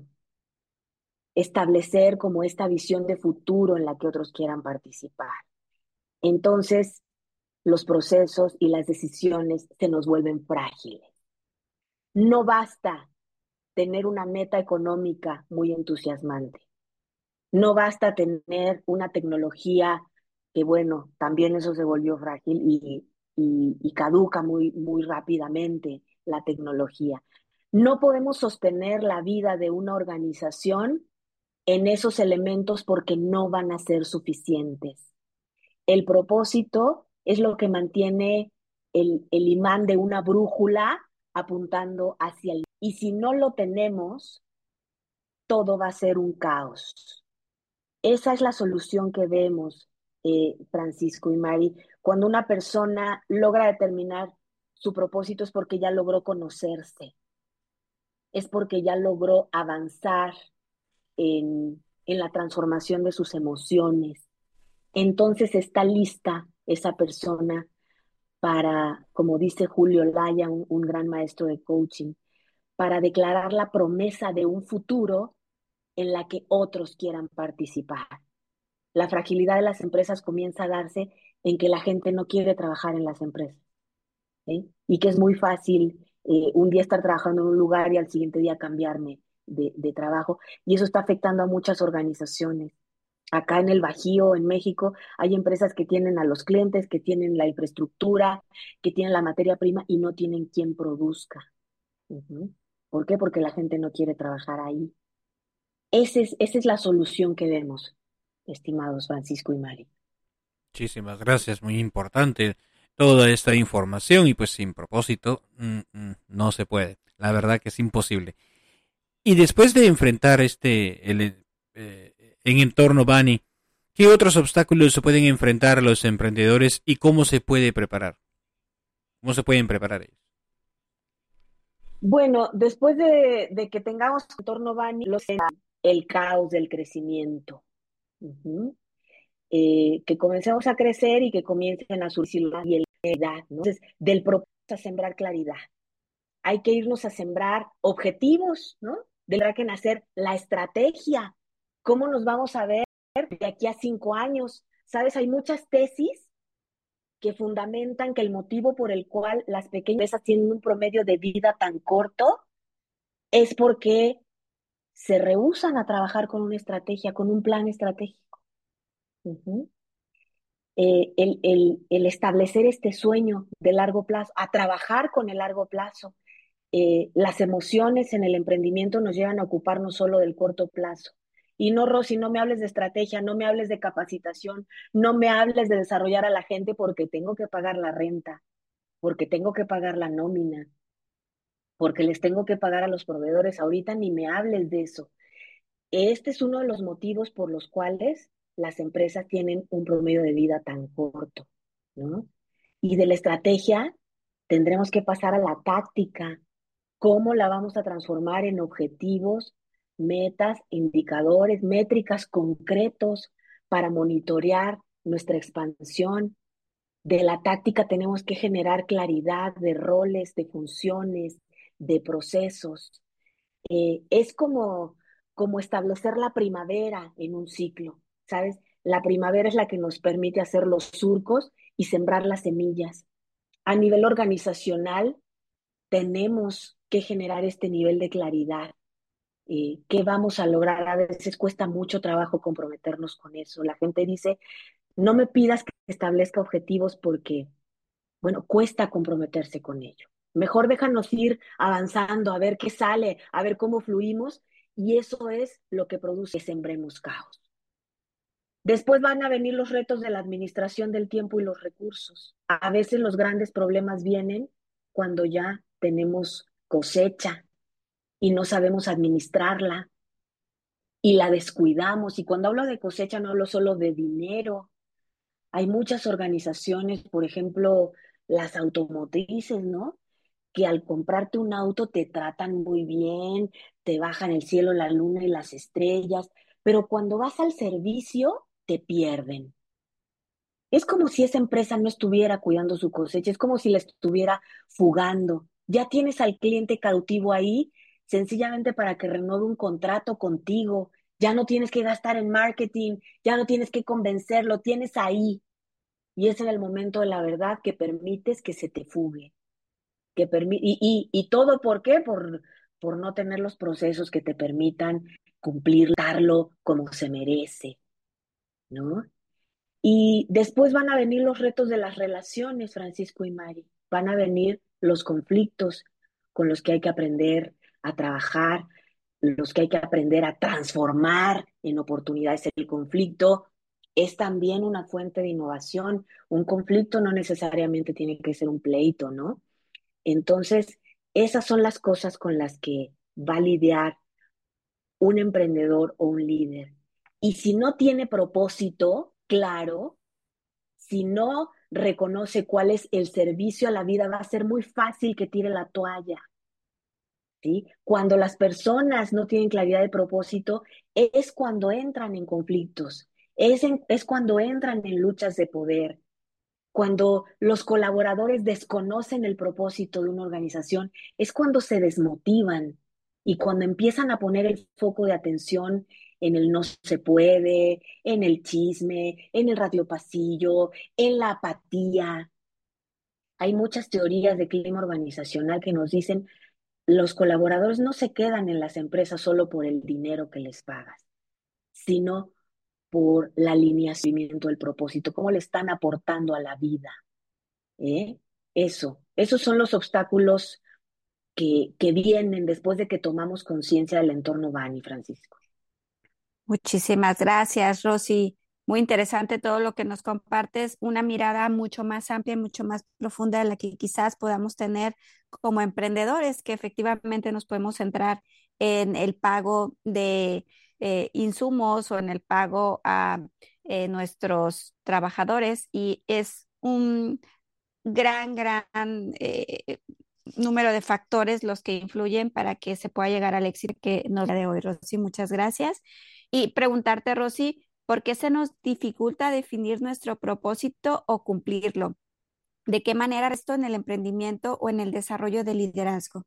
establecer como esta visión de futuro en la que otros quieran participar. Entonces, los procesos y las decisiones se nos vuelven frágiles. No basta tener una meta económica muy entusiasmante. No basta tener una tecnología que, bueno, también eso se volvió frágil y caduca muy, muy rápidamente la tecnología. No podemos sostener la vida de una organización en esos elementos porque no van a ser suficientes. El propósito es lo que mantiene el imán de una brújula apuntando hacia el... Y si no lo tenemos, todo va a ser un caos. Esa es la solución que vemos, Francisco y Mari. Cuando una persona logra determinar su propósito es porque ya logró conocerse, es porque ya logró avanzar en la transformación de sus emociones. Entonces está lista esa persona para, como dice Julio Laya, un gran maestro de coaching, para declarar la promesa de un futuro en la que otros quieran participar. La fragilidad de las empresas comienza a darse en que la gente no quiere trabajar en las empresas, ¿sí? Y que es muy fácil un día estar trabajando en un lugar y al siguiente día cambiarme de trabajo. Y eso está afectando a muchas organizaciones. Acá en el Bajío, en México, hay empresas que tienen a los clientes, que tienen la infraestructura, que tienen la materia prima y no tienen quien produzca. ¿Por qué? Porque la gente no quiere trabajar ahí. Esa es la solución que vemos, estimados Francisco y Mari. Muchísimas gracias, muy importante toda esta información y pues sin propósito no se puede, la verdad que es imposible. Y después de enfrentar en entorno Bani, ¿qué otros obstáculos se pueden enfrentar los emprendedores y cómo se puede preparar? ¿Cómo se pueden preparar ellos? Bueno, después de que tengamos entorno Bani, el caos del crecimiento. Que comencemos a crecer y que comiencen a surgir la realidad, ¿no? Entonces, del propósito a sembrar claridad. Hay que irnos a sembrar objetivos, ¿no? Tendrá que nacer la estrategia. ¿Cómo nos vamos a ver de aquí a 5 años? ¿Sabes? Hay muchas tesis que fundamentan que el motivo por el cual las pequeñas empresas tienen un promedio de vida tan corto es porque se rehúsan a trabajar con una estrategia, con un plan estratégico. El establecer este sueño de largo plazo, a trabajar con el largo plazo. Las emociones en el emprendimiento nos llevan a ocuparnos solo del corto plazo. Y no, Rosy, no me hables de estrategia, no me hables de capacitación, no me hables de desarrollar a la gente porque tengo que pagar la renta, porque tengo que pagar la nómina, porque les tengo que pagar a los proveedores. Ahorita ni me hables de eso. Este es uno de los motivos por los cuales las empresas tienen un promedio de vida tan corto, ¿no? Y de la estrategia tendremos que pasar a la táctica. ¿Cómo la vamos a transformar en objetivos, metas, indicadores, métricas concretos para monitorear nuestra expansión? De la táctica tenemos que generar claridad de roles, de funciones, de procesos. Es como establecer la primavera en un ciclo, ¿sabes? La primavera es la que nos permite hacer los surcos y sembrar las semillas. A nivel organizacional, tenemos que generar este nivel de claridad. ¿Qué vamos a lograr? A veces cuesta mucho trabajo comprometernos con eso. La gente dice, no me pidas que establezca objetivos porque, bueno, cuesta comprometerse con ello. Mejor déjanos ir avanzando, a ver qué sale, a ver cómo fluimos, y eso es lo que produce que sembremos caos. Después van a venir los retos de la administración del tiempo y los recursos. A veces los grandes problemas vienen cuando ya tenemos cosecha y no sabemos administrarla y la descuidamos. Y cuando hablo de cosecha no hablo solo de dinero. Hay muchas organizaciones, por ejemplo, las automotrices, ¿no? Que al comprarte un auto te tratan muy bien, te bajan el cielo, la luna y las estrellas, pero cuando vas al servicio te pierden. Es como si esa empresa no estuviera cuidando su cosecha, es como si la estuviera fugando. Ya tienes al cliente cautivo ahí, sencillamente para que renueve un contrato contigo. Ya no tienes que gastar en marketing, ya no tienes que convencerlo, tienes ahí. Y es en el momento de la verdad que permites que se te fugue. Y todo ¿por qué? Por no tener los procesos que te permitan cumplirlo como se merece, ¿no? Y después van a venir los retos de las relaciones, Francisco y Mari. Van a venir los conflictos con los que hay que aprender a trabajar, los que hay que aprender a transformar en oportunidades. El conflicto es también una fuente de innovación. Un conflicto no necesariamente tiene que ser un pleito, ¿no? Entonces, esas son las cosas con las que va a lidiar un emprendedor o un líder. Y si no tiene propósito claro, si no reconoce cuál es el servicio a la vida, va a ser muy fácil que tire la toalla, ¿sí? Cuando las personas no tienen claridad de propósito, es cuando entran en conflictos, es cuando entran en luchas de poder. Cuando los colaboradores desconocen el propósito de una organización, es cuando se desmotivan y cuando empiezan a poner el foco de atención en el no se puede, en el chisme, en el radiopasillo, en la apatía. Hay muchas teorías de clima organizacional que nos dicen los colaboradores no se quedan en las empresas solo por el dinero que les pagas, sino por la alineamiento del propósito, cómo le están aportando a la vida. Esos son los obstáculos que vienen después de que tomamos conciencia del entorno Bani, Francisco. Muchísimas gracias, Rosy. Muy interesante todo lo que nos compartes, una mirada mucho más amplia y mucho más profunda de la que quizás podamos tener como emprendedores, que efectivamente nos podemos centrar en el pago de insumos o en el pago a nuestros trabajadores, y es un gran número de factores los que influyen para que se pueda llegar al éxito que nos da de hoy, Rosy. Muchas gracias. Y preguntarte, Rosy, ¿por qué se nos dificulta definir nuestro propósito o cumplirlo? ¿De qué manera esto en el emprendimiento o en el desarrollo del liderazgo?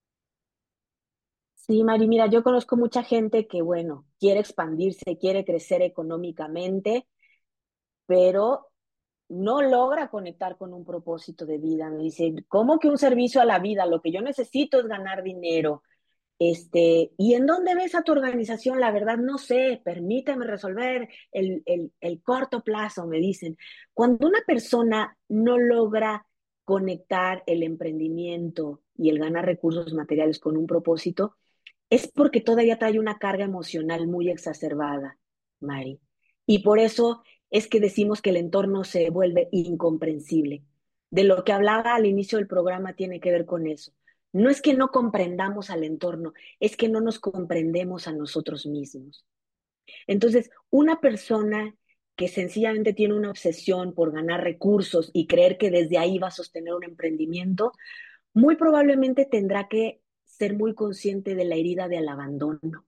Sí, Mari, mira, yo conozco mucha gente que, bueno, quiere expandirse, quiere crecer económicamente, pero no logra conectar con un propósito de vida. Me dice, ¿cómo que un servicio a la vida? Lo que yo necesito es ganar dinero. ¿Y en dónde ves a tu organización? La verdad no sé, permíteme resolver el corto plazo, me dicen. Cuando una persona no logra conectar el emprendimiento y el ganar recursos materiales con un propósito, es porque todavía trae una carga emocional muy exacerbada, Mari. Y por eso es que decimos que el entorno se vuelve incomprensible. De lo que hablaba al inicio del programa tiene que ver con eso. No es que no comprendamos al entorno, es que no nos comprendemos a nosotros mismos. Entonces, una persona que sencillamente tiene una obsesión por ganar recursos y creer que desde ahí va a sostener un emprendimiento, muy probablemente tendrá que ser muy consciente de la herida del abandono.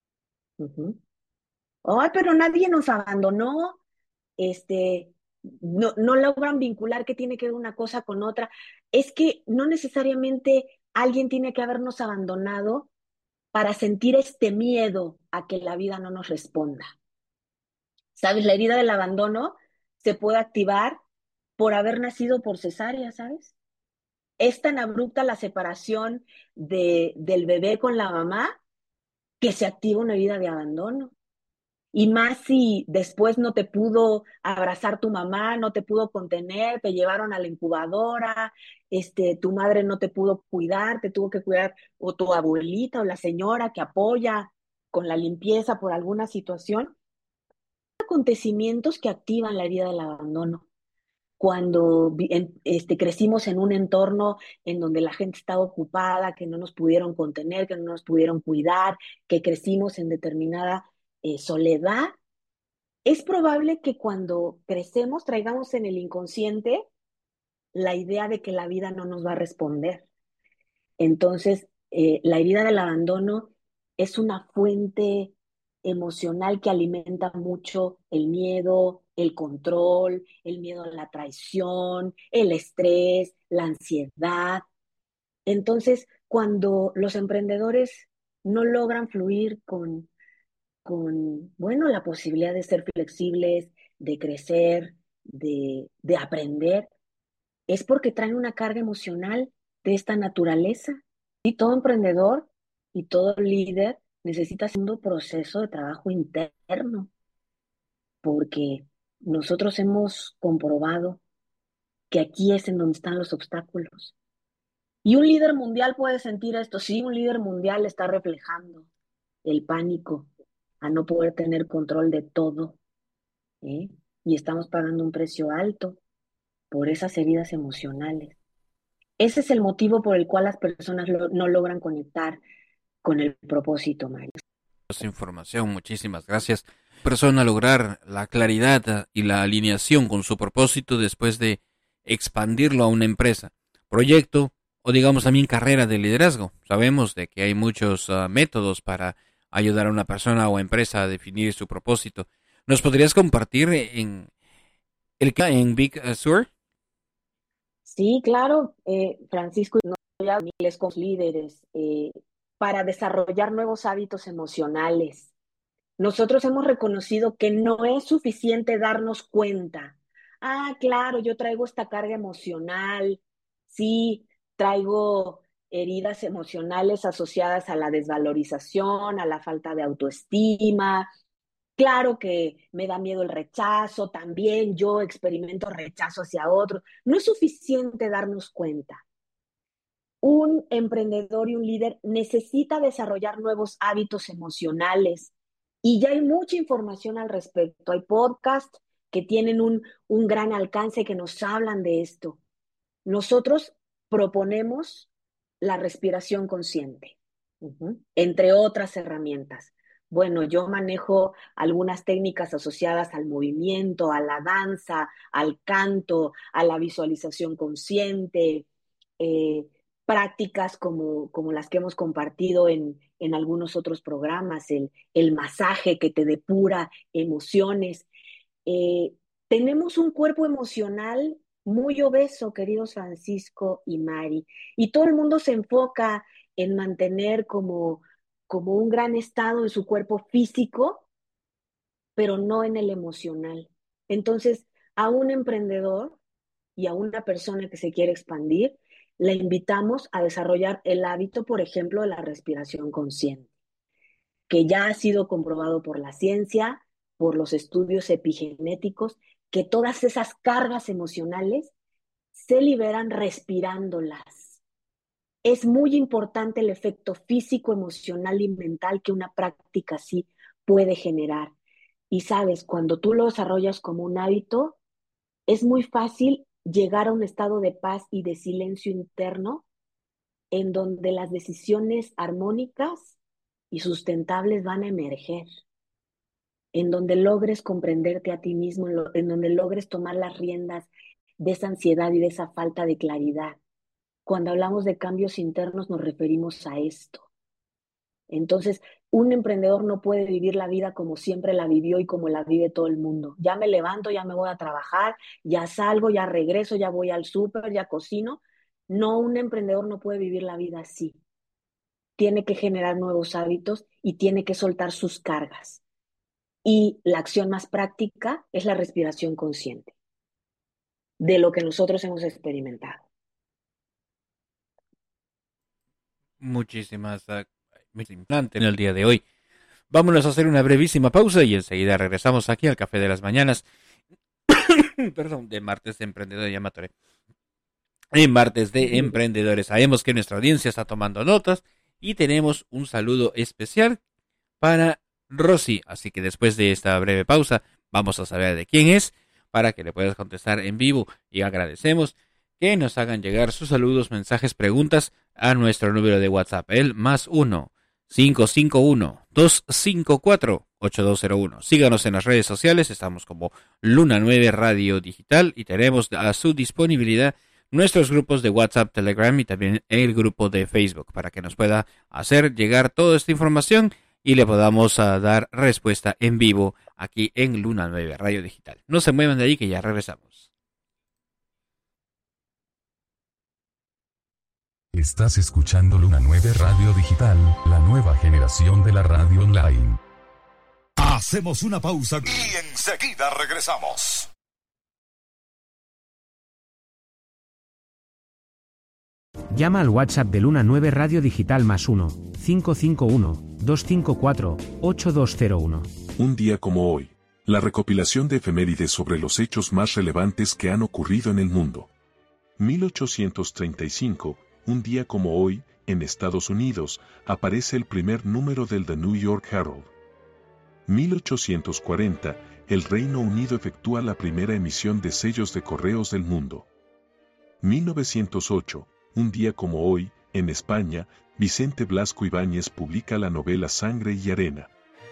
Ay, pero nadie nos abandonó. No logran vincular qué tiene que ver una cosa con otra. Es que no necesariamente alguien tiene que habernos abandonado para sentir este miedo a que la vida no nos responda. ¿Sabes? La herida del abandono se puede activar por haber nacido por cesárea, ¿sabes? Es tan abrupta la separación del bebé con la mamá que se activa una herida de abandono. Y más si después no te pudo abrazar tu mamá, no te pudo contener, te llevaron a la incubadora, tu madre no te pudo cuidar, te tuvo que cuidar o tu abuelita o la señora que apoya con la limpieza por alguna situación. acontecimientos que activan la herida del abandono. Cuando crecimos en un entorno en donde la gente estaba ocupada, que no nos pudieron contener, que no nos pudieron cuidar, que crecimos en determinada soledad, es probable que cuando crecemos traigamos en el inconsciente la idea de que la vida no nos va a responder. Entonces, la herida del abandono es una fuente emocional que alimenta mucho el miedo, el control, el miedo a la traición, el estrés, la ansiedad. Entonces, cuando los emprendedores no logran fluir con la posibilidad de ser flexibles, de crecer, de aprender, es porque traen una carga emocional de esta naturaleza. Y todo emprendedor y todo líder necesita hacer un proceso de trabajo interno, porque nosotros hemos comprobado que aquí es en donde están los obstáculos. Y un líder mundial puede sentir esto. Sí, un líder mundial está reflejando el pánico a no poder tener control de todo, ¿eh? Y estamos pagando un precio alto por esas heridas emocionales. Ese es el motivo por el cual las personas no logran conectar con el propósito, Mario. Esa información, muchísimas gracias. Persona lograr la claridad y la alineación con su propósito después de expandirlo a una empresa, proyecto o digamos también carrera de liderazgo. Sabemos de que hay muchos métodos para ayudar a una persona o empresa a definir su propósito. ¿Nos podrías compartir en Big Sur? Sí, claro, Francisco, ya con líderes para desarrollar nuevos hábitos emocionales. Nosotros hemos reconocido que no es suficiente darnos cuenta. Ah, claro, yo traigo esta carga emocional, sí, traigo heridas emocionales asociadas a la desvalorización, a la falta de autoestima. Claro que me da miedo el rechazo, también yo experimento rechazo hacia otros. No es suficiente darnos cuenta. Un emprendedor y un líder necesita desarrollar nuevos hábitos emocionales y ya hay mucha información al respecto. Hay podcasts que tienen un gran alcance que nos hablan de esto. Nosotros proponemos la respiración consciente, entre otras herramientas. Bueno, yo manejo algunas técnicas asociadas al movimiento, a la danza, al canto, a la visualización consciente, prácticas como las que hemos compartido en algunos otros programas, el masaje que te depura emociones. Tenemos un cuerpo emocional muy obeso, queridos Francisco y Mari, y todo el mundo se enfoca en mantener como un gran estado en su cuerpo físico, pero no en el emocional. Entonces, a un emprendedor y a una persona que se quiere expandir, le invitamos a desarrollar el hábito, por ejemplo, de la respiración consciente, que ya ha sido comprobado por la ciencia, por los estudios epigenéticos, que todas esas cargas emocionales se liberan respirándolas. Es muy importante el efecto físico, emocional y mental que una práctica así puede generar. Y sabes, cuando tú lo desarrollas como un hábito, es muy fácil llegar a un estado de paz y de silencio interno en donde las decisiones armónicas y sustentables van a emerger, en donde logres comprenderte a ti mismo, en donde logres tomar las riendas de esa ansiedad y de esa falta de claridad. Cuando hablamos de cambios internos nos referimos a esto. Entonces, un emprendedor no puede vivir la vida como siempre la vivió y como la vive todo el mundo. Ya me levanto, ya me voy a trabajar, ya salgo, ya regreso, ya voy al súper, ya cocino. No, un emprendedor no puede vivir la vida así. Tiene que generar nuevos hábitos y tiene que soltar sus cargas. Y la acción más práctica es la respiración consciente, de lo que nosotros hemos experimentado. Muchísimas importante en el día de hoy. Vámonos a hacer una brevísima pausa y enseguida regresamos aquí al Café de las Mañanas. Perdón, de martes de Emprendedores, ya me atoré. En martes de Emprendedores. Sabemos que nuestra audiencia está tomando notas y tenemos un saludo especial para Rosy. Así que después de esta breve pausa, vamos a saber de quién es para que le puedas contestar en vivo. Y agradecemos que nos hagan llegar sus saludos, mensajes, preguntas a nuestro número de WhatsApp, el +1 551 254 8201. Síganos en las redes sociales, estamos como Luna 9 Radio Digital y tenemos a su disponibilidad nuestros grupos de WhatsApp, Telegram y también el grupo de Facebook para que nos pueda hacer llegar toda esta información y le podamos dar respuesta en vivo aquí en Luna 9 Radio Digital. No se muevan de ahí que ya regresamos. Estás escuchando Luna 9 Radio Digital, la nueva generación de la radio online. Hacemos una pausa y enseguida regresamos. Llama al WhatsApp de Luna 9 Radio Digital +1 551 254 8201. Un día como hoy, la recopilación de efemérides sobre los hechos más relevantes que han ocurrido en el mundo. 1835, un día como hoy, en Estados Unidos, aparece el primer número del The New York Herald. 1840, el Reino Unido efectúa la primera emisión de sellos de correos del mundo. 1908, un día como hoy, en España, Vicente Blasco Ibáñez publica la novela Sangre y Arena.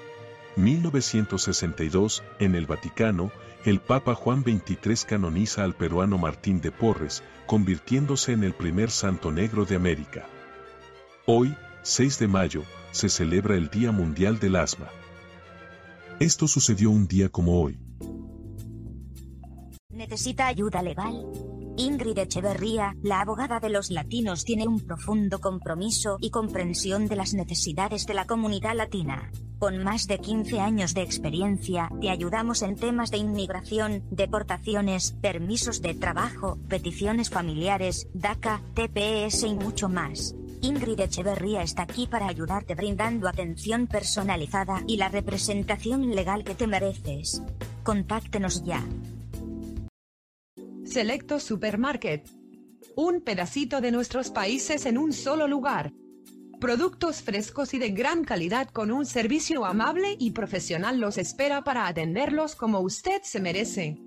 1962, en el Vaticano, el Papa Juan XXIII canoniza al peruano Martín de Porres, convirtiéndose en el primer santo negro de América. Hoy, 6 de mayo, se celebra el Día Mundial del Asma. Esto sucedió un día como hoy. ¿Necesita ayuda legal? Ingrid Echeverría, la abogada de los latinos, tiene un profundo compromiso y comprensión de las necesidades de la comunidad latina. Con más de 15 años de experiencia, te ayudamos en temas de inmigración, deportaciones, permisos de trabajo, peticiones familiares, DACA, TPS y mucho más. Ingrid Echeverría está aquí para ayudarte brindando atención personalizada y la representación legal que te mereces. Contáctenos ya. Selecto Supermarket. Un pedacito de nuestros países en un solo lugar. Productos frescos y de gran calidad con un servicio amable y profesional los espera para atenderlos como usted se merece.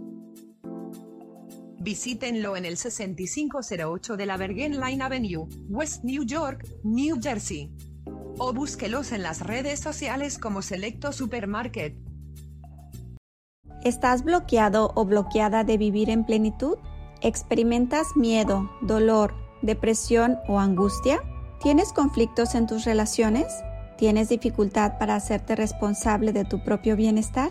Visítenlo en el 6508 de la Bergen Line Avenue, West New York, New Jersey. O búsquelos en las redes sociales como Selecto Supermarket. ¿Estás bloqueado o bloqueada de vivir en plenitud? ¿Experimentas miedo, dolor, depresión o angustia? ¿Tienes conflictos en tus relaciones? ¿Tienes dificultad para hacerte responsable de tu propio bienestar?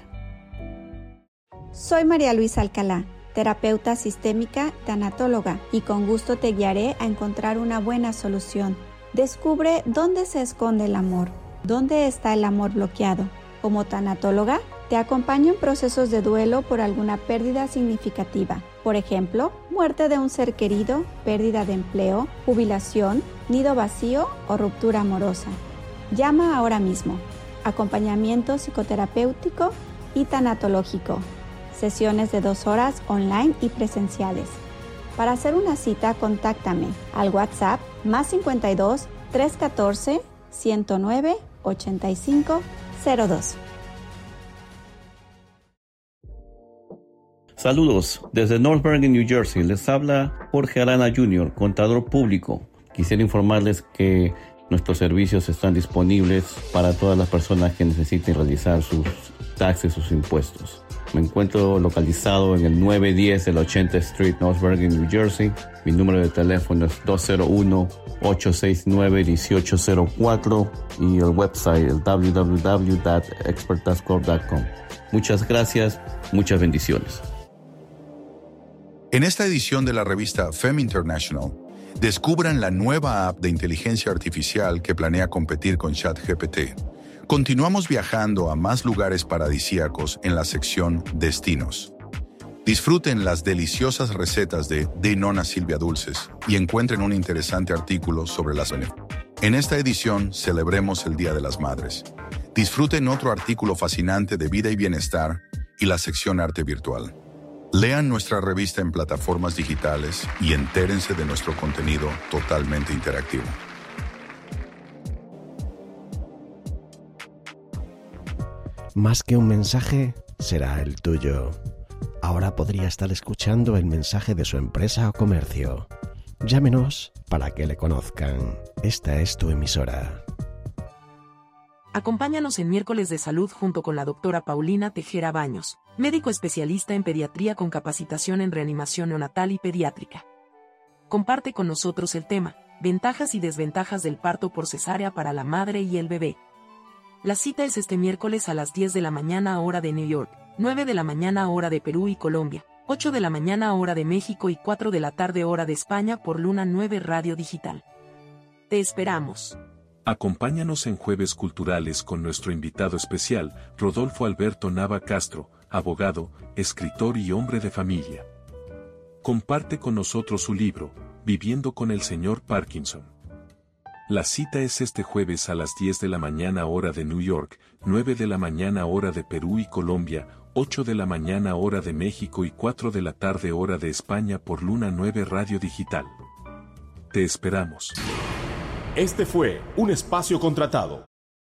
Soy María Luisa Alcalá, terapeuta sistémica, tanatóloga, y con gusto te guiaré a encontrar una buena solución. Descubre dónde se esconde el amor, dónde está el amor bloqueado. Como tanatóloga, te acompaño en procesos de duelo por alguna pérdida significativa. Por ejemplo, muerte de un ser querido, pérdida de empleo, jubilación, nido vacío o ruptura amorosa. Llama ahora mismo. Acompañamiento psicoterapéutico y tanatológico. Sesiones de 2 horas online y presenciales. Para hacer una cita, contáctame al WhatsApp +52 314 109 85 02. Saludos, desde North Bergen, New Jersey, les habla Jorge Arana Jr., contador público. Quisiera informarles que nuestros servicios están disponibles para todas las personas que necesiten realizar sus taxes, sus impuestos. Me encuentro localizado en el 910 de la 80th Street, North Bergen, New Jersey. Mi número de teléfono es 201-869-1804 y el website es www.expertascorp.com. Muchas gracias, muchas bendiciones. En esta edición de la revista FEM International, descubran la nueva app de inteligencia artificial que planea competir con ChatGPT. Continuamos viajando a más lugares paradisíacos en la sección Destinos. Disfruten las deliciosas recetas de Nona Silvia Dulces y encuentren un interesante artículo sobre las beneficios. En esta edición celebremos el Día de las Madres. Disfruten otro artículo fascinante de vida y bienestar y la sección Arte Virtual. Lean nuestra revista en plataformas digitales y entérense de nuestro contenido totalmente interactivo. Más que un mensaje, será el tuyo. Ahora podría estar escuchando el mensaje de su empresa o comercio. Llámenos para que le conozcan. Esta es tu emisora. Acompáñanos en Miércoles de Salud junto con la doctora Paulina Tejera Baños, médico especialista en pediatría con capacitación en reanimación neonatal y pediátrica. Comparte con nosotros el tema, ventajas y desventajas del parto por cesárea para la madre y el bebé. La cita es este miércoles a las 10 de la mañana hora de New York, 9 de la mañana hora de Perú y Colombia, 8 de la mañana hora de México y 4 de la tarde hora de España por Luna 9 Radio Digital. Te esperamos. Acompáñanos en Jueves Culturales con nuestro invitado especial, Rodolfo Alberto Nava Castro, abogado, escritor y hombre de familia. Comparte con nosotros su libro, Viviendo con el Señor Parkinson. La cita es este jueves a las 10 de la mañana hora de New York, 9 de la mañana hora de Perú y Colombia, 8 de la mañana hora de México y 4 de la tarde hora de España por Luna 9 Radio Digital. Te esperamos. Este fue un espacio contratado.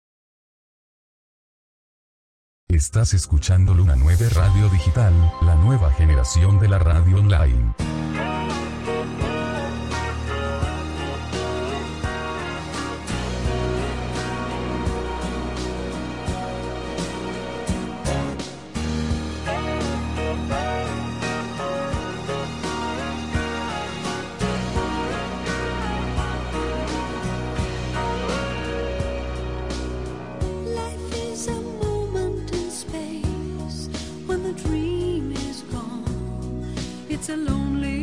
Estás escuchando Luna 9 Radio Digital, la nueva generación de la radio online. It's a lonely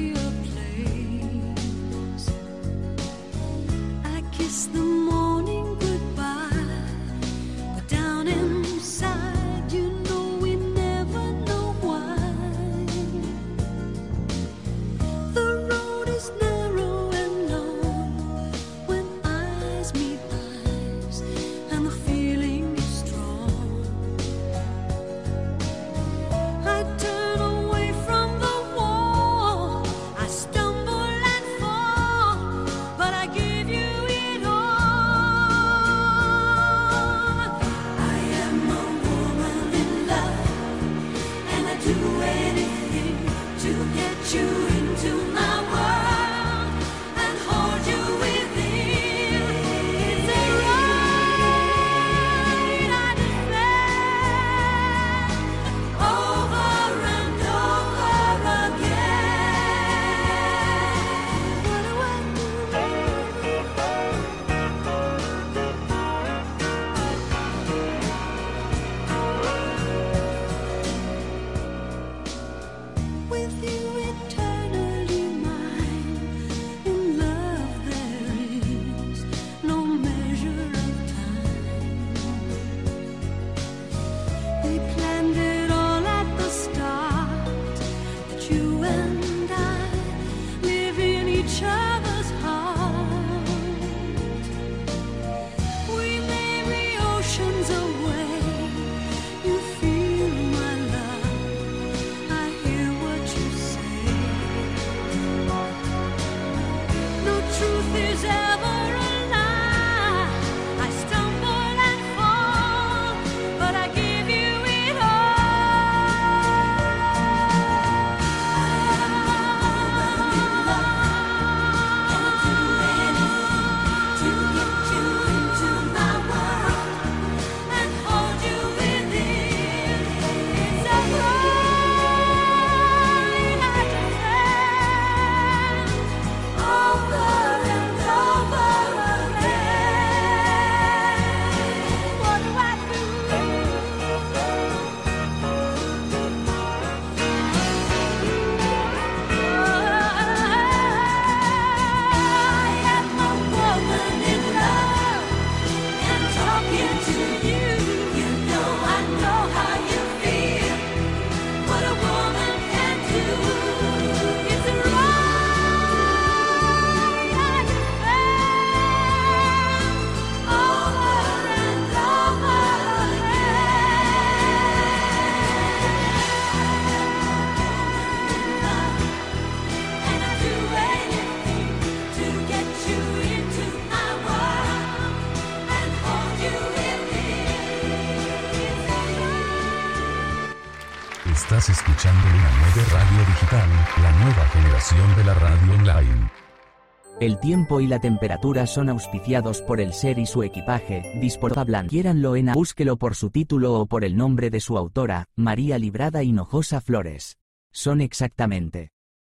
Estás escuchando Luna 9 Radio Digital, la nueva generación de la radio online. El tiempo y la temperatura son auspiciados por el ser y su equipaje, disponible. Quiéranlo en búsquelo por su título o por el nombre de su autora, María Librada Hinojosa Flores. Son exactamente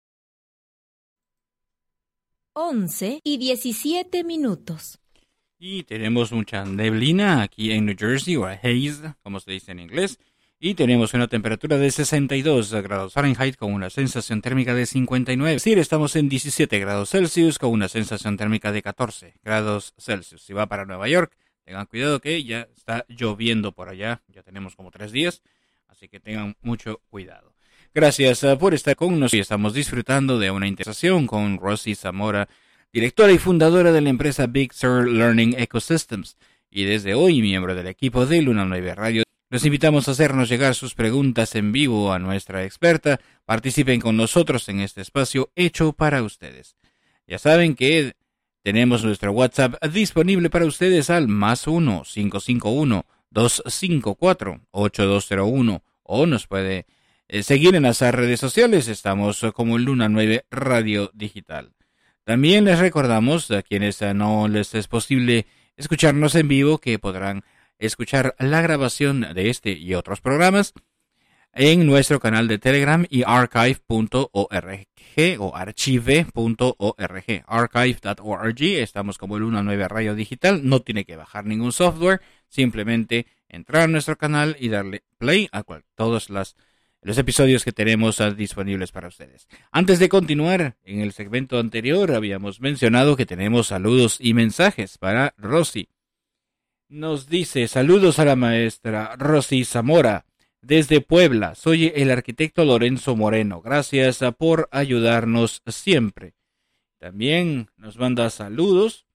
11:17. Y tenemos mucha neblina aquí en New Jersey, o haze, como se dice en inglés. Y tenemos una temperatura de 62 grados Fahrenheit con una sensación térmica de 59. Es decir, estamos en 17 grados Celsius con una sensación térmica de 14 grados Celsius. Si va para Nueva York, tengan cuidado que ya está lloviendo por allá. Ya tenemos como 3 días, así que tengan mucho cuidado. Gracias por estar con nosotros. Estamos disfrutando de una interacción con Rosy Zamora, directora y fundadora de la empresa Big Sur Learning Ecosystems. Y desde hoy, miembro del equipo de Luna 9 Radio. Los invitamos a hacernos llegar sus preguntas en vivo a nuestra experta. Participen con nosotros en este espacio hecho para ustedes. Ya saben que tenemos nuestro WhatsApp disponible para ustedes al +1 551 254 8201 o nos puede seguir en las redes sociales. Estamos como Luna 9 Radio Digital. También les recordamos a quienes no les es posible escucharnos en vivo que podrán escuchar la grabación de este y otros programas en nuestro canal de Telegram y archive.org o archive.org, archive.org. Estamos como Luna 9 Radio Digital. No tiene que bajar ningún software, simplemente entrar a nuestro canal y darle play a todos los episodios que tenemos disponibles para ustedes. Antes de continuar, en el segmento anterior habíamos mencionado que tenemos saludos y mensajes para Rosy. Nos dice: saludos a la maestra Rosy Zamora desde Puebla. Soy el arquitecto Lorenzo Moreno. Gracias por ayudarnos siempre. También nos manda saludos.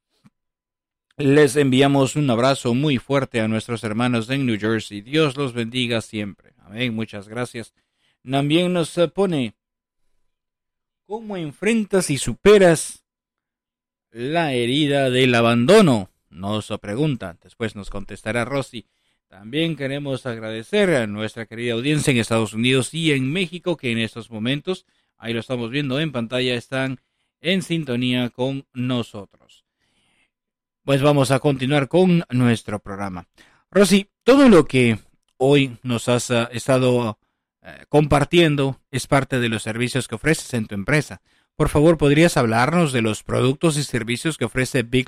Les enviamos un abrazo muy fuerte a nuestros hermanos en New Jersey. Dios los bendiga siempre. Amén. Muchas gracias. También nos pone: ¿cómo enfrentas y superas la herida del abandono? Nos pregunta, después nos contestará Rosy. También queremos agradecer a nuestra querida audiencia en Estados Unidos y en México, que en estos momentos, ahí lo estamos viendo en pantalla, están en sintonía con nosotros. Pues vamos a continuar con nuestro programa. Rosy, todo lo que hoy nos has estado compartiendo es parte de los servicios que ofreces en tu empresa. Por favor, ¿podrías hablarnos de los productos y servicios que ofrece Big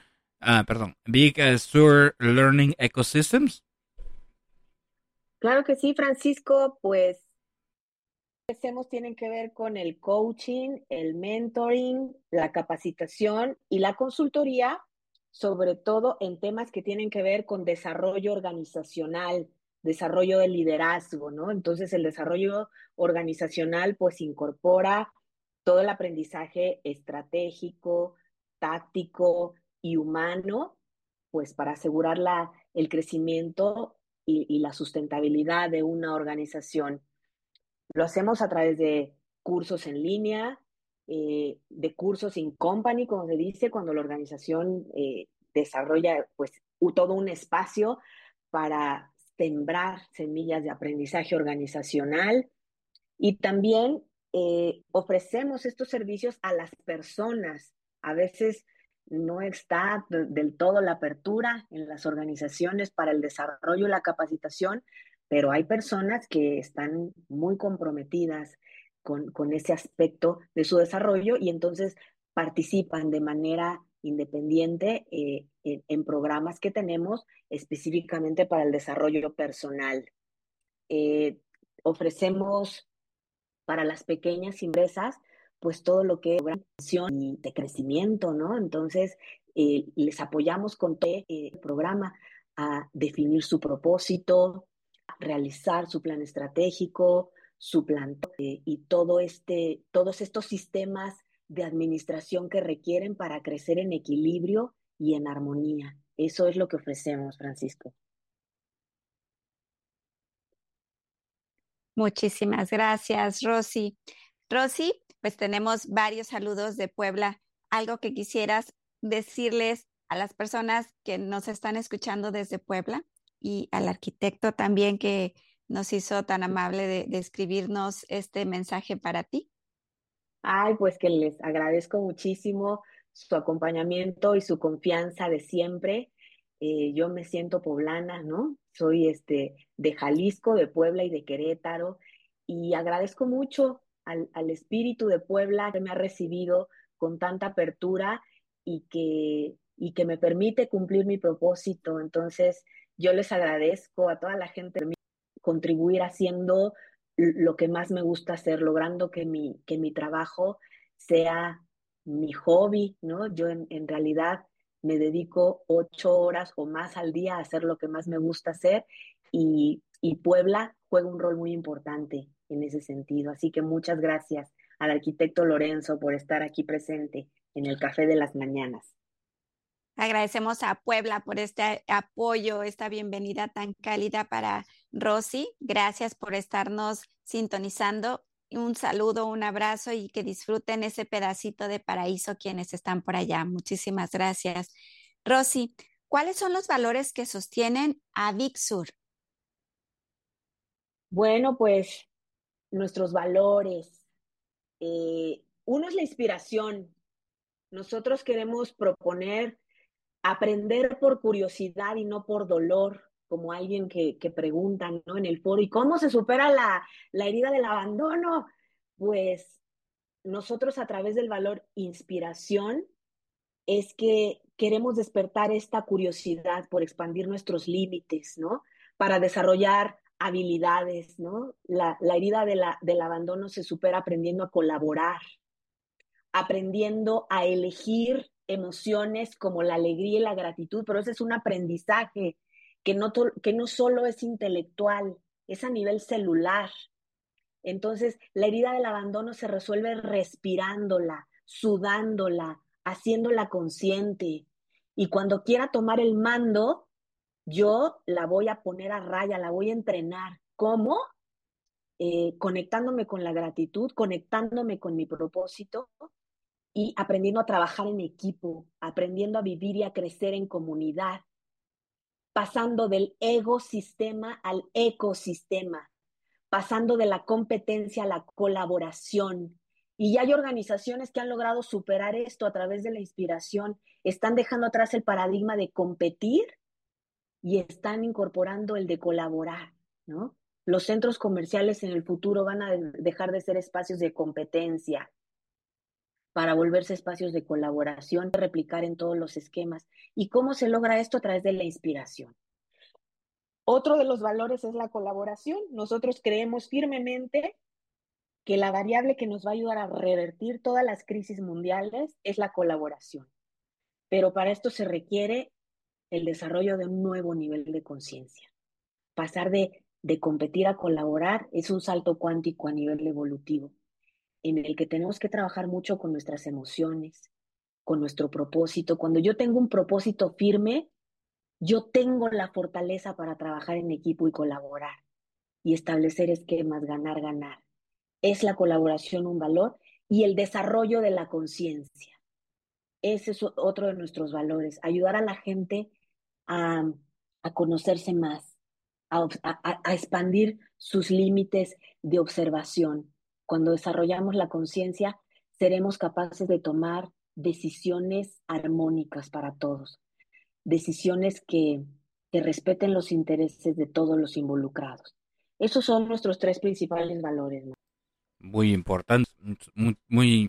Sur Learning Ecosystems? Claro que sí, Francisco. Pues lo que hacemos tienen que ver con el coaching, el mentoring, la capacitación y la consultoría, sobre todo en temas que tienen que ver con desarrollo organizacional, desarrollo de liderazgo, ¿no? Entonces, el desarrollo organizacional pues incorpora todo el aprendizaje estratégico, táctico y humano, pues para asegurar el crecimiento y la sustentabilidad de una organización. Lo hacemos a través de cursos en línea, de cursos in company, como se dice, cuando la organización desarrolla pues todo un espacio para sembrar semillas de aprendizaje organizacional. Y también ofrecemos estos servicios a las personas. A veces no está del todo la apertura en las organizaciones para el desarrollo y la capacitación, pero hay personas que están muy comprometidas con ese aspecto de su desarrollo y entonces participan de manera independiente en programas que tenemos específicamente para el desarrollo personal. Ofrecemos para las pequeñas empresas pues todo lo que es organización y de crecimiento, ¿no? Entonces, les apoyamos con todo el programa a definir su propósito, a realizar su plan estratégico, su plan y todos estos sistemas de administración que requieren para crecer en equilibrio y en armonía. Eso es lo que ofrecemos, Francisco. Muchísimas gracias, Rosy. Rosy, pues tenemos varios saludos de Puebla. ¿Algo que quisieras decirles a las personas que nos están escuchando desde Puebla y al arquitecto también que nos hizo tan amable de escribirnos este mensaje para ti. Ay, pues que les agradezco muchísimo su acompañamiento y su confianza de siempre. Yo me siento poblana, ¿no? Soy de Jalisco, de Puebla y de Querétaro, y agradezco mucho al espíritu de Puebla que me ha recibido con tanta apertura y que me permite cumplir mi propósito. Entonces, yo les agradezco a toda la gente por contribuir haciendo lo que más me gusta hacer, logrando que mi trabajo sea mi hobby, ¿no? Yo en realidad me dedico 8 horas o más al día a hacer lo que más me gusta hacer, y Puebla juega un rol muy importante en ese sentido. Así que muchas gracias al arquitecto Lorenzo por estar aquí presente en el Café de las Mañanas. Agradecemos a Puebla por este apoyo, esta bienvenida tan cálida para Rosy. Gracias por estarnos sintonizando. Un saludo, un abrazo y que disfruten ese pedacito de paraíso quienes están por allá. Muchísimas gracias. Rosy, ¿cuáles son los valores que sostienen a Big Sur? Bueno, pues nuestros valores. Uno es la inspiración. Nosotros queremos proponer aprender por curiosidad y no por dolor, como alguien que pregunta, ¿no?, en el foro, ¿y cómo se supera la herida del abandono? Pues nosotros, a través del valor inspiración, es que queremos despertar esta curiosidad por expandir nuestros límites, ¿no? Para desarrollar habilidades, ¿no? La herida del abandono se supera aprendiendo a colaborar, aprendiendo a elegir emociones como la alegría y la gratitud, pero ese es un aprendizaje que no solo es intelectual, es a nivel celular. Entonces, la herida del abandono se resuelve respirándola, sudándola, haciéndola consciente. Y cuando quiera tomar el mando, yo la voy a poner a raya, la voy a entrenar. ¿Cómo? Conectándome con la gratitud, conectándome con mi propósito y aprendiendo a trabajar en equipo, aprendiendo a vivir y a crecer en comunidad, pasando del egosistema al ecosistema, pasando de la competencia a la colaboración. Y ya hay organizaciones que han logrado superar esto a través de la inspiración, están dejando atrás el paradigma de competir y están incorporando el de colaborar, ¿no? Los centros comerciales en el futuro van a dejar de ser espacios de competencia para volverse espacios de colaboración, replicar en todos los esquemas. ¿Y cómo se logra esto? A través de la inspiración. Otro de los valores es la colaboración. Nosotros creemos firmemente que la variable que nos va a ayudar a revertir todas las crisis mundiales es la colaboración. Pero para esto se requiere el desarrollo de un nuevo nivel de conciencia. Pasar de competir a colaborar es un salto cuántico a nivel evolutivo, en el que tenemos que trabajar mucho con nuestras emociones, con nuestro propósito. Cuando yo tengo un propósito firme, yo tengo la fortaleza para trabajar en equipo y colaborar y establecer esquemas, ganar, ganar. Es la colaboración un valor y el desarrollo de la conciencia. Ese es otro de nuestros valores, ayudar a la gente a conocerse más, a expandir sus límites de observación. Cuando desarrollamos la conciencia, seremos capaces de tomar decisiones armónicas para todos, decisiones que respeten los intereses de todos los involucrados. Esos son nuestros 3 principales valores, ¿no? Muy importante, muy...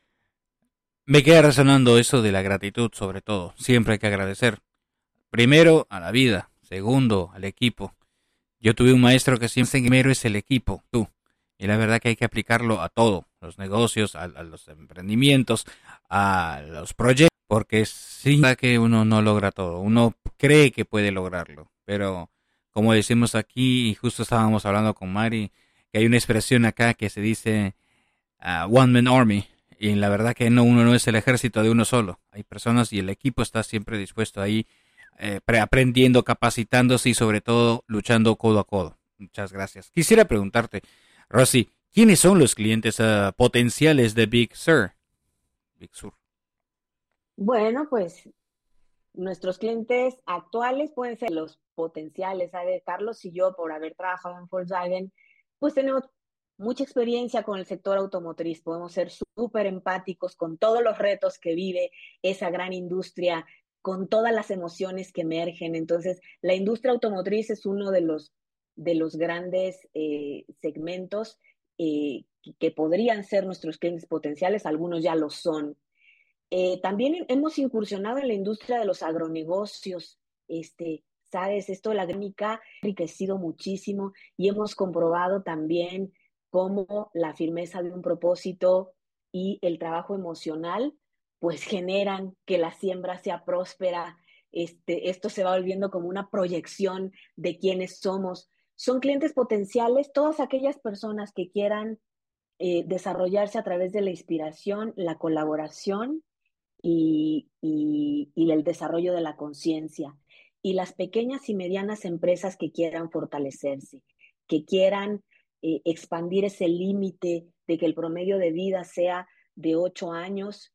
Me queda resonando eso de la gratitud, sobre todo. Siempre hay que agradecer. Primero, a la vida. Segundo, al equipo. Yo tuve un maestro que siempre primero es el equipo, tú. Y la verdad que hay que aplicarlo a todo, los negocios, a los emprendimientos, a los proyectos, porque sí que uno no logra todo, uno cree que puede lograrlo, pero como decimos aquí, y justo estábamos hablando con Mari, que hay una expresión acá que se dice One Man Army, y la verdad que uno no es el ejército de uno solo, hay personas y el equipo está siempre dispuesto ahí, aprendiendo, capacitándose y sobre todo luchando codo a codo. Muchas gracias. Quisiera preguntarte, Rosy, ¿quiénes son los clientes potenciales de Big Sur? Bueno, pues nuestros clientes actuales pueden ser los potenciales, ¿sabe? Carlos y yo, por haber trabajado en Volkswagen, pues tenemos mucha experiencia con el sector automotriz, podemos ser súper empáticos con todos los retos que vive esa gran industria, con todas las emociones que emergen. Entonces, la industria automotriz es uno de los grandes segmentos que podrían ser nuestros clientes potenciales, algunos ya lo son. También hemos incursionado en la industria de los agronegocios, sabes, esto de la agrícola ha enriquecido muchísimo y hemos comprobado también cómo la firmeza de un propósito y el trabajo emocional pues generan que la siembra sea próspera. Esto se va volviendo como una proyección de quiénes somos. Son clientes potenciales todas aquellas personas que quieran desarrollarse a través de la inspiración, la colaboración y el desarrollo de la conciencia. Y las pequeñas y medianas empresas que quieran fortalecerse, que quieran expandir ese límite de que el promedio de vida sea de 8 años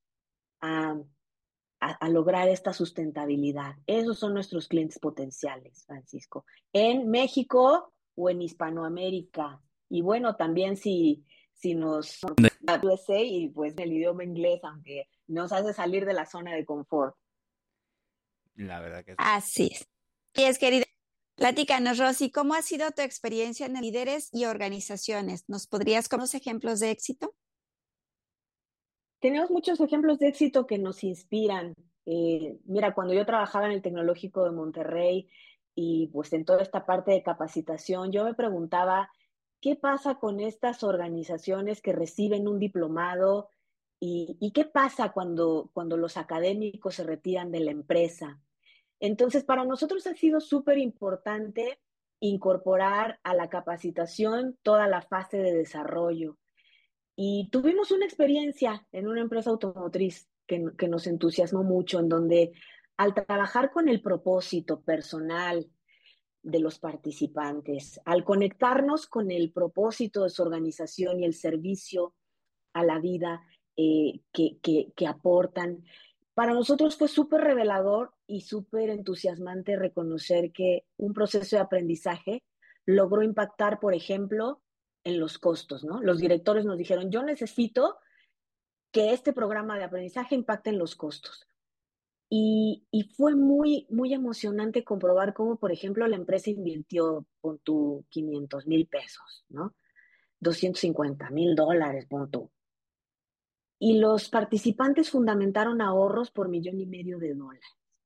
a lograr esta sustentabilidad. Esos son nuestros clientes potenciales, Francisco, en México o en Hispanoamérica. Y bueno, también si nos USA y pues el idioma inglés, aunque nos hace salir de la zona de confort. La verdad que sí. Así es. Y es, querida, platícanos, Rosy, ¿cómo ha sido tu experiencia en líderes y organizaciones? ¿Nos podrías contar unos ejemplos de éxito? Tenemos muchos ejemplos de éxito que nos inspiran. Mira, cuando yo trabajaba en el Tecnológico de Monterrey y pues en toda esta parte de capacitación, yo me preguntaba, ¿qué pasa con estas organizaciones que reciben un diplomado y qué pasa cuando los académicos se retiran de la empresa? Entonces, para nosotros ha sido súper importante incorporar a la capacitación toda la fase de desarrollo. Y tuvimos una experiencia en una empresa automotriz que nos entusiasmó mucho, en donde al trabajar con el propósito personal de los participantes, al conectarnos con el propósito de su organización y el servicio a la vida que aportan, para nosotros fue súper revelador y súper entusiasmante reconocer que un proceso de aprendizaje logró impactar, por ejemplo, en los costos, ¿no? Los directores nos dijeron, yo necesito que este programa de aprendizaje impacte en los costos. Y fue muy, muy emocionante comprobar cómo, por ejemplo, la empresa invirtió con tu 500,000 pesos, ¿no? $250,000, pon tú. Y los participantes fundamentaron ahorros por $1,500,000.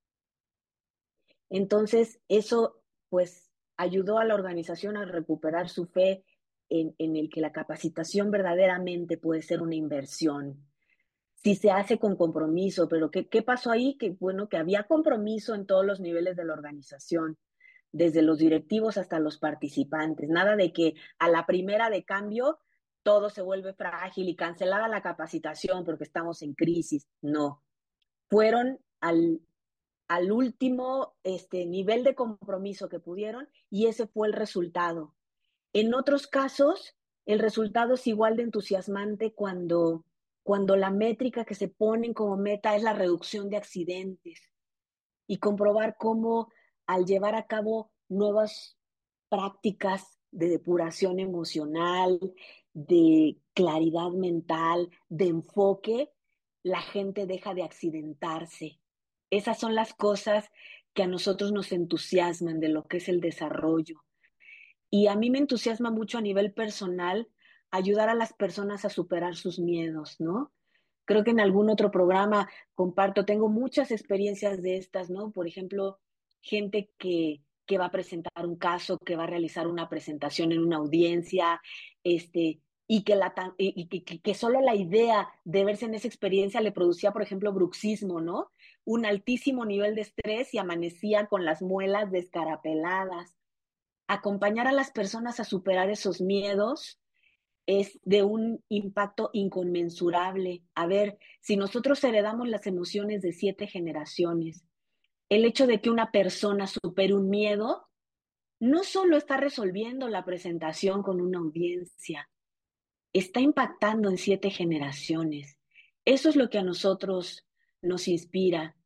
Entonces, eso, pues, ayudó a la organización a recuperar su fe en el que la capacitación verdaderamente puede ser una inversión. Si se hace con compromiso, pero ¿qué pasó ahí? Que bueno, que había compromiso en todos los niveles de la organización, desde los directivos hasta los participantes. Nada de que a la primera de cambio todo se vuelve frágil y cancelada la capacitación porque estamos en crisis. No, fueron al último nivel de compromiso que pudieron y ese fue el resultado. En otros casos, el resultado es igual de entusiasmante cuando la métrica que se ponen como meta es la reducción de accidentes y comprobar cómo al llevar a cabo nuevas prácticas de depuración emocional, de claridad mental, de enfoque, la gente deja de accidentarse. Esas son las cosas que a nosotros nos entusiasman de lo que es el desarrollo. Y a mí me entusiasma mucho a nivel personal ayudar a las personas a superar sus miedos, ¿no? Creo que en algún otro programa comparto, tengo muchas experiencias de estas, ¿no? Por ejemplo, gente que va a presentar un caso, que va a realizar una presentación en una audiencia, y que solo la idea de verse en esa experiencia le producía, por ejemplo, bruxismo, ¿no? Un altísimo nivel de estrés y amanecía con las muelas descarapeladas. Acompañar a las personas a superar esos miedos es de un impacto inconmensurable. A ver, si nosotros heredamos las emociones de 7 generaciones, el hecho de que una persona supere un miedo no solo está resolviendo la presentación con una audiencia, está impactando en 7 generaciones. Eso es lo que a nosotros nos inspira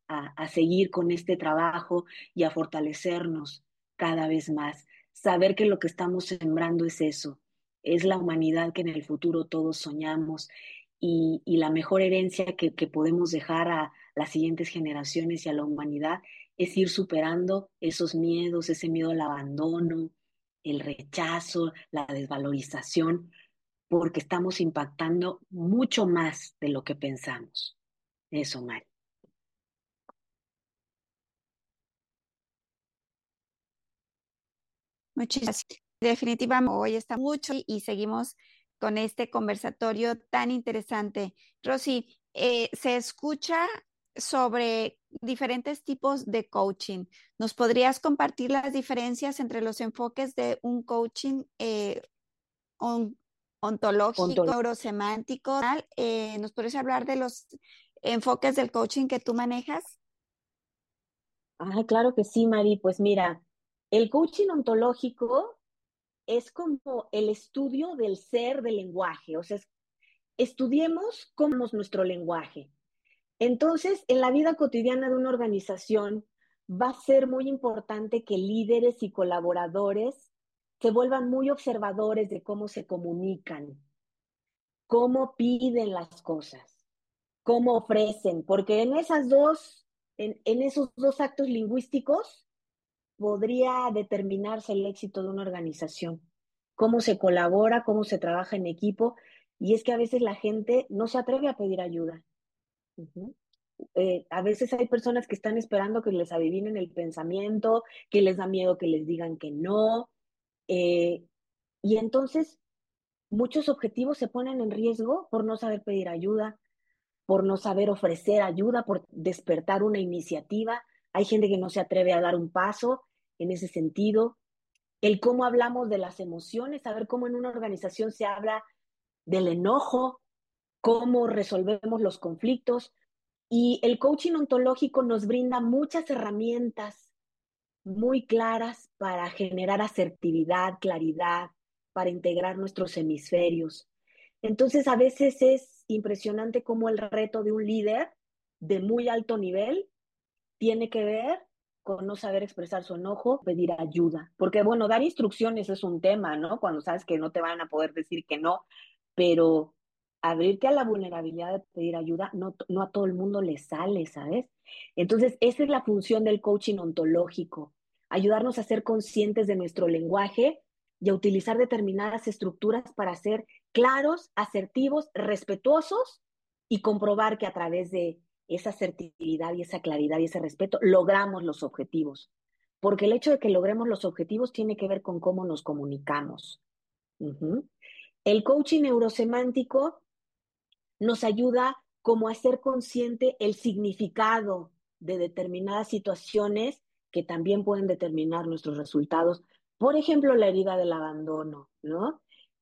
a seguir con este trabajo y a fortalecernos cada vez más. Saber que lo que estamos sembrando es eso, es la humanidad que en el futuro todos soñamos y la mejor herencia que podemos dejar a las siguientes generaciones y a la humanidad es ir superando esos miedos, ese miedo al abandono, el rechazo, la desvalorización, porque estamos impactando mucho más de lo que pensamos. Eso, Mari. Muchísimas gracias. Definitivamente hoy está mucho y seguimos con este conversatorio tan interesante. Rosy, se escucha sobre diferentes tipos de coaching. ¿Nos podrías compartir las diferencias entre los enfoques de un coaching ontológico, neurosemántico? ¿Nos podrías hablar de los enfoques del coaching que tú manejas? Ah, claro que sí, Mari. Pues mira, el coaching ontológico es como el estudio del ser del lenguaje, o sea, estudiemos cómo es nuestro lenguaje. Entonces, en la vida cotidiana de una organización va a ser muy importante que líderes y colaboradores se vuelvan muy observadores de cómo se comunican, cómo piden las cosas, cómo ofrecen, porque en esos dos actos lingüísticos podría determinarse el éxito de una organización, cómo se colabora, cómo se trabaja en equipo, y es que a veces la gente no se atreve a pedir ayuda. Uh-huh. A veces hay personas que están esperando que les adivinen el pensamiento, que les da miedo que les digan que no, y entonces muchos objetivos se ponen en riesgo por no saber pedir ayuda, por no saber ofrecer ayuda, por despertar una iniciativa. Hay gente que no se atreve a dar un paso en ese sentido. El cómo hablamos de las emociones, saber cómo en una organización se habla del enojo, cómo resolvemos los conflictos. Y el coaching ontológico nos brinda muchas herramientas muy claras para generar asertividad, claridad, para integrar nuestros hemisferios. Entonces, a veces es impresionante cómo el reto de un líder de muy alto nivel tiene que ver con no saber expresar su enojo, pedir ayuda. Porque, bueno, dar instrucciones es un tema, ¿no? Cuando sabes que no te van a poder decir que no, pero abrirte a la vulnerabilidad de pedir ayuda, no a todo el mundo le sale, ¿sabes? Entonces, esa es la función del coaching ontológico, ayudarnos a ser conscientes de nuestro lenguaje y a utilizar determinadas estructuras para ser claros, asertivos, respetuosos y comprobar que a través de esa asertividad y esa claridad y ese respeto logramos los objetivos. Porque el hecho de que logremos los objetivos tiene que ver con cómo nos comunicamos. Uh-huh. El coaching neurosemántico nos ayuda como a ser consciente el significado de determinadas situaciones que también pueden determinar nuestros resultados. Por ejemplo, la herida del abandono, ¿no?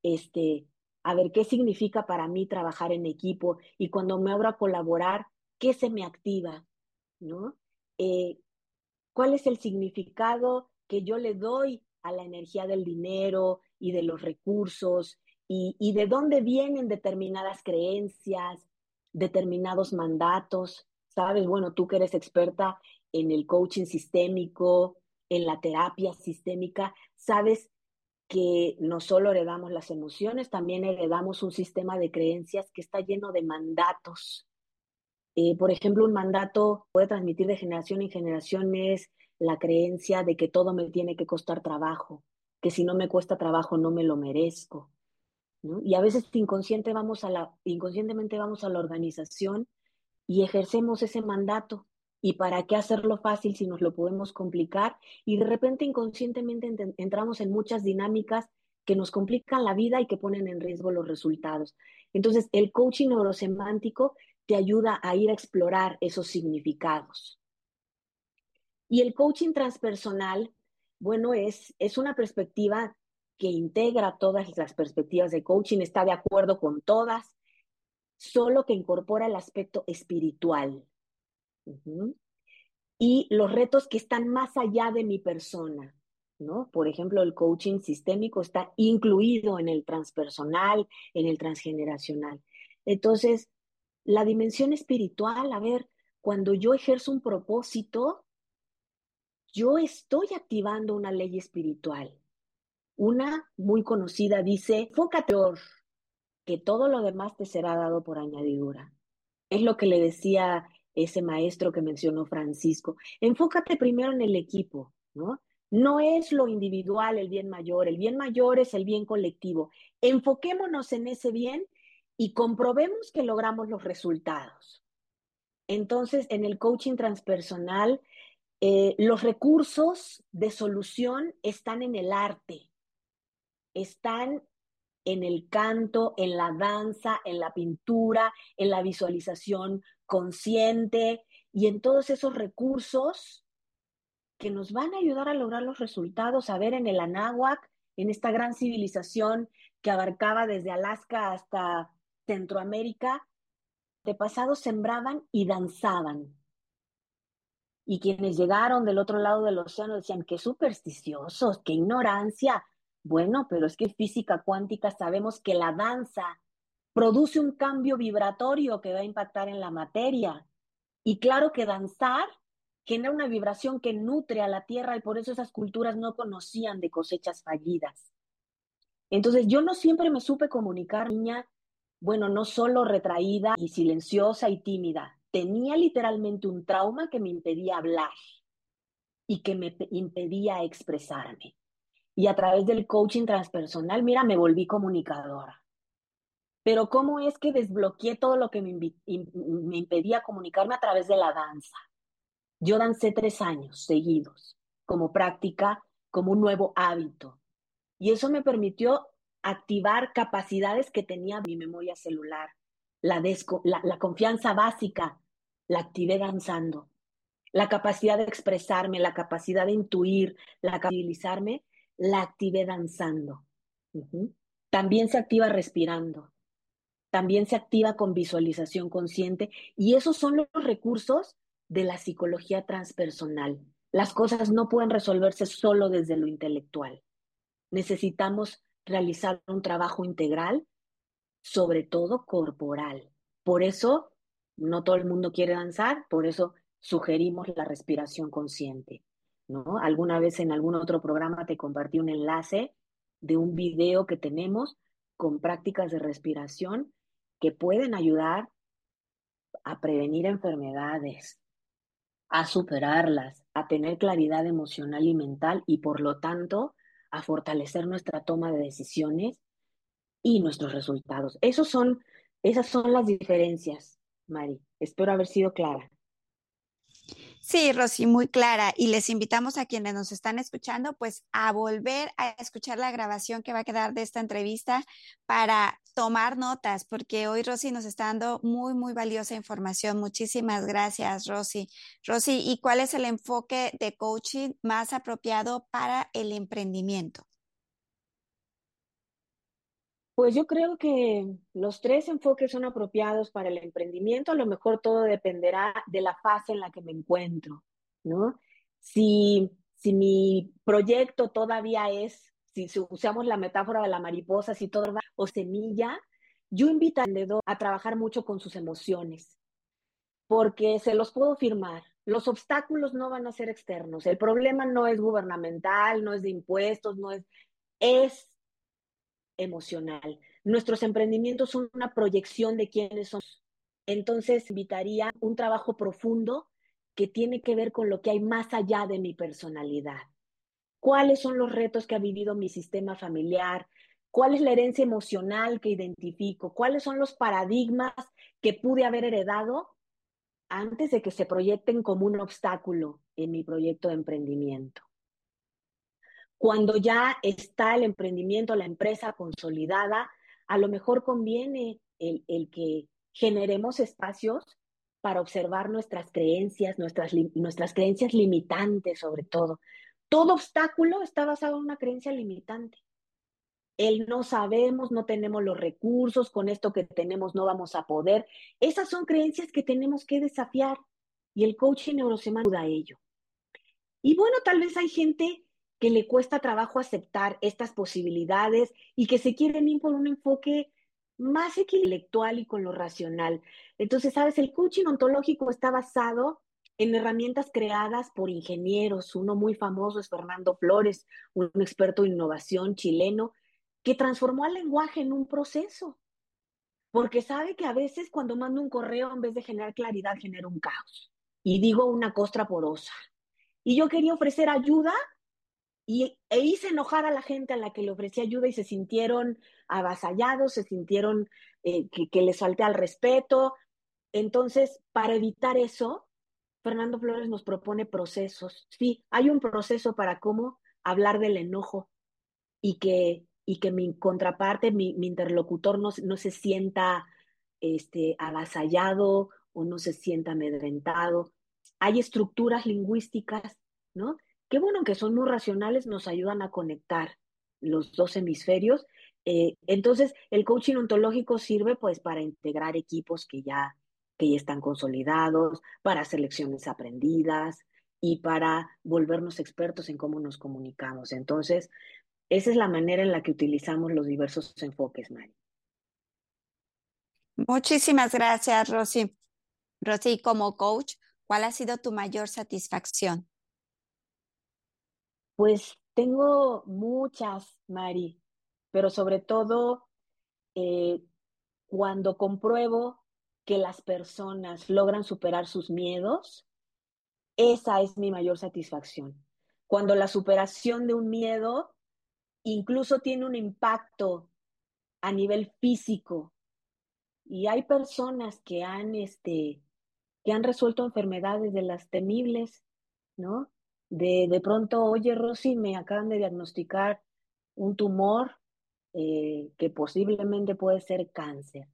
A ver, ¿qué significa para mí trabajar en equipo? Y cuando me abro a colaborar, ¿qué se me activa? ¿No? ¿Cuál es el significado que yo le doy a la energía del dinero y de los recursos? Y de dónde vienen determinadas creencias, determinados mandatos, ¿sabes? Bueno, tú que eres experta en el coaching sistémico, en la terapia sistémica, sabes que no solo heredamos las emociones, también heredamos un sistema de creencias que está lleno de mandatos. Por ejemplo, un mandato puede transmitir de generación en generación es la creencia de que todo me tiene que costar trabajo, que si no me cuesta trabajo no me lo merezco, ¿no? Y a veces inconscientemente vamos a la organización y ejercemos ese mandato. ¿Y para qué hacerlo fácil si nos lo podemos complicar? Y de repente inconscientemente entramos en muchas dinámicas que nos complican la vida y que ponen en riesgo los resultados. Entonces, el coaching neurosemántico te ayuda a ir a explorar esos significados. Y el coaching transpersonal, bueno, es una perspectiva que integra todas las perspectivas de coaching, está de acuerdo con todas, solo que incorpora el aspecto espiritual. Uh-huh. Y los retos que están más allá de mi persona, ¿no? Por ejemplo, el coaching sistémico está incluido en el transpersonal, en el transgeneracional. Entonces, la dimensión espiritual, a ver, cuando yo ejerzo un propósito, yo estoy activando una ley espiritual. Una muy conocida dice, enfócate, que todo lo demás te será dado por añadidura. Es lo que le decía ese maestro que mencionó Francisco. Enfócate primero en el equipo, ¿no? No es lo individual el bien mayor es el bien colectivo. Enfoquémonos en ese bien y comprobemos que logramos los resultados. Entonces, en el coaching transpersonal, los recursos de solución están en el arte, están en el canto, en la danza, en la pintura, en la visualización consciente y en todos esos recursos que nos van a ayudar a lograr los resultados. A ver, en el Anáhuac, en esta gran civilización que abarcaba desde Alaska hasta Centroamérica, de pasado sembraban y danzaban. Y quienes llegaron del otro lado del océano decían, qué supersticiosos, qué ignorancia. Bueno, pero es que en física cuántica sabemos que la danza produce un cambio vibratorio que va a impactar en la materia. Y claro que danzar genera una vibración que nutre a la tierra y por eso esas culturas no conocían de cosechas fallidas. Entonces yo no siempre me supe comunicar, niña, bueno, no solo retraída y silenciosa y tímida, tenía literalmente un trauma que me impedía hablar y que me impedía expresarme. Y a través del coaching transpersonal, mira, me volví comunicadora. Pero ¿cómo es que desbloqueé todo lo que me impedía comunicarme? A través de la danza. Yo dancé 3 años seguidos, como práctica, como un nuevo hábito. Y eso me permitió activar capacidades que tenía mi memoria celular. La confianza básica la activé danzando. La capacidad de expresarme, la capacidad de intuir, la capacidad de utilizarme, la activé danzando. También se activa respirando. También se activa con visualización consciente. Y esos son los recursos de la psicología transpersonal. Las cosas no pueden resolverse solo desde lo intelectual. Necesitamos realizar un trabajo integral, sobre todo corporal. Por eso, no todo el mundo quiere danzar, por eso sugerimos la respiración consciente, ¿no? Alguna vez en algún otro programa te compartí un enlace de un video que tenemos con prácticas de respiración que pueden ayudar a prevenir enfermedades, a superarlas, a tener claridad emocional y mental y por lo tanto a fortalecer nuestra toma de decisiones y nuestros resultados. Esas son las diferencias, Mari. Espero haber sido clara. Sí, Rosy, muy clara. Y les invitamos a quienes nos están escuchando, pues a volver a escuchar la grabación que va a quedar de esta entrevista para tomar notas, porque hoy Rosy nos está dando muy, muy valiosa información. Muchísimas gracias, Rosy. Rosy, ¿y cuál es el enfoque de coaching más apropiado para el emprendimiento? Pues yo creo que los 3 enfoques son apropiados para el emprendimiento. A lo mejor todo dependerá de la fase en la que me encuentro, ¿no? Si mi proyecto todavía es, si usamos la metáfora de la mariposa, si todo va o semilla, yo invito al emprendedor a trabajar mucho con sus emociones, porque se los puedo firmar. Los obstáculos no van a ser externos. El problema no es gubernamental, no es de impuestos, es emocional. Nuestros emprendimientos son una proyección de quiénes somos. Entonces, invitaría un trabajo profundo que tiene que ver con lo que hay más allá de mi personalidad. ¿Cuáles son los retos que ha vivido mi sistema familiar? ¿Cuál es la herencia emocional que identifico? ¿Cuáles son los paradigmas que pude haber heredado antes de que se proyecten como un obstáculo en mi proyecto de emprendimiento? Cuando ya está el emprendimiento, la empresa consolidada, a lo mejor conviene el que generemos espacios para observar nuestras creencias, nuestras creencias limitantes sobre todo. Todo obstáculo está basado en una creencia limitante. El no sabemos, no tenemos los recursos, con esto que tenemos no vamos a poder. Esas son creencias que tenemos que desafiar y el coaching neurosemántico ayuda a ello. Y bueno, tal vez hay gente que le cuesta trabajo aceptar estas posibilidades y que se quieren ir por un enfoque más intelectual y con lo racional. Entonces, sabes, el coaching ontológico está basado en herramientas creadas por ingenieros. Uno muy famoso es Fernando Flores, un experto en innovación chileno, que transformó al lenguaje en un proceso, porque sabe que a veces cuando mando un correo, en vez de generar claridad, genera un caos. Y digo una costra porosa. Y yo quería ofrecer ayuda e hice enojar a la gente a la que le ofrecí ayuda y se sintieron avasallados, se sintieron que les falté al respeto. Entonces, para evitar eso, Fernando Flores nos propone procesos. Sí, hay un proceso para cómo hablar del enojo y que mi contraparte, mi interlocutor no se sienta avasallado o no se sienta amedrentado. Hay estructuras lingüísticas, ¿no? Qué bueno que son muy racionales, nos ayudan a conectar los dos hemisferios. Entonces, el coaching ontológico sirve pues para integrar equipos que ya están consolidados, para hacer lecciones aprendidas y para volvernos expertos en cómo nos comunicamos. Entonces, esa es la manera en la que utilizamos los diversos enfoques, Mari. Muchísimas gracias, Rosy. Rosy, como coach, ¿cuál ha sido tu mayor satisfacción? Pues tengo muchas, Mari, pero sobre todo eh, cuando compruebo que las personas logran superar sus miedos, esa es mi mayor satisfacción. Cuando la superación de un miedo incluso tiene un impacto a nivel físico y hay personas que han resuelto enfermedades de las temibles, ¿no? De pronto, oye, Rosy, me acaban de diagnosticar un tumor que posiblemente puede ser cáncer.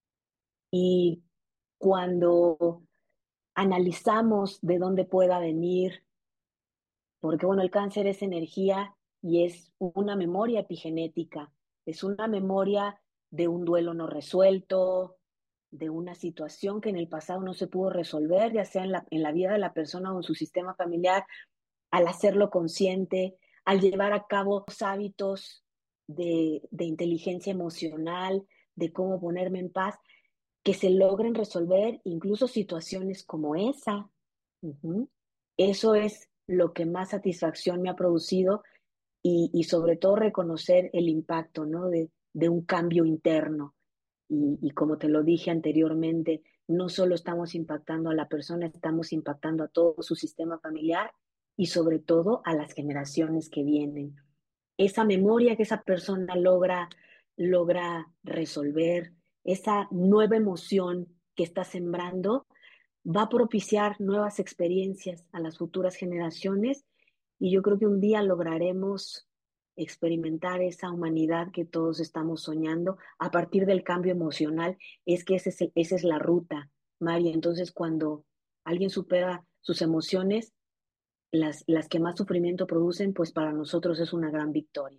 Y cuando analizamos de dónde pueda venir, porque bueno, el cáncer es energía y es una memoria epigenética, es una memoria de un duelo no resuelto, de una situación que en el pasado no se pudo resolver, ya sea en la vida de la persona o en su sistema familiar. Al hacerlo consciente, al llevar a cabo los hábitos de inteligencia emocional, de cómo ponerme en paz, que se logren resolver incluso situaciones como esa. Ujú. Eso es lo que más satisfacción me ha producido y sobre todo reconocer el impacto, ¿no? De un cambio interno. Y como te lo dije anteriormente, no solo estamos impactando a la persona, estamos impactando a todo su sistema familiar y sobre todo a las generaciones que vienen. Esa memoria que esa persona logra resolver, esa nueva emoción que está sembrando, va a propiciar nuevas experiencias a las futuras generaciones y yo creo que un día lograremos experimentar esa humanidad que todos estamos soñando a partir del cambio emocional. Es que esa es la ruta, Mari. Entonces, cuando alguien supera sus emociones, las que más sufrimiento producen, pues para nosotros es una gran victoria.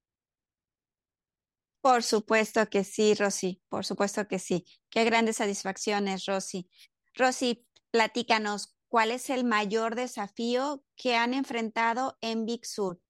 Por supuesto que sí, Rosy, por supuesto que sí. Qué grandes satisfacciones, Rosy. Rosy, platícanos, ¿cuál es el mayor desafío que han enfrentado en Big Sur?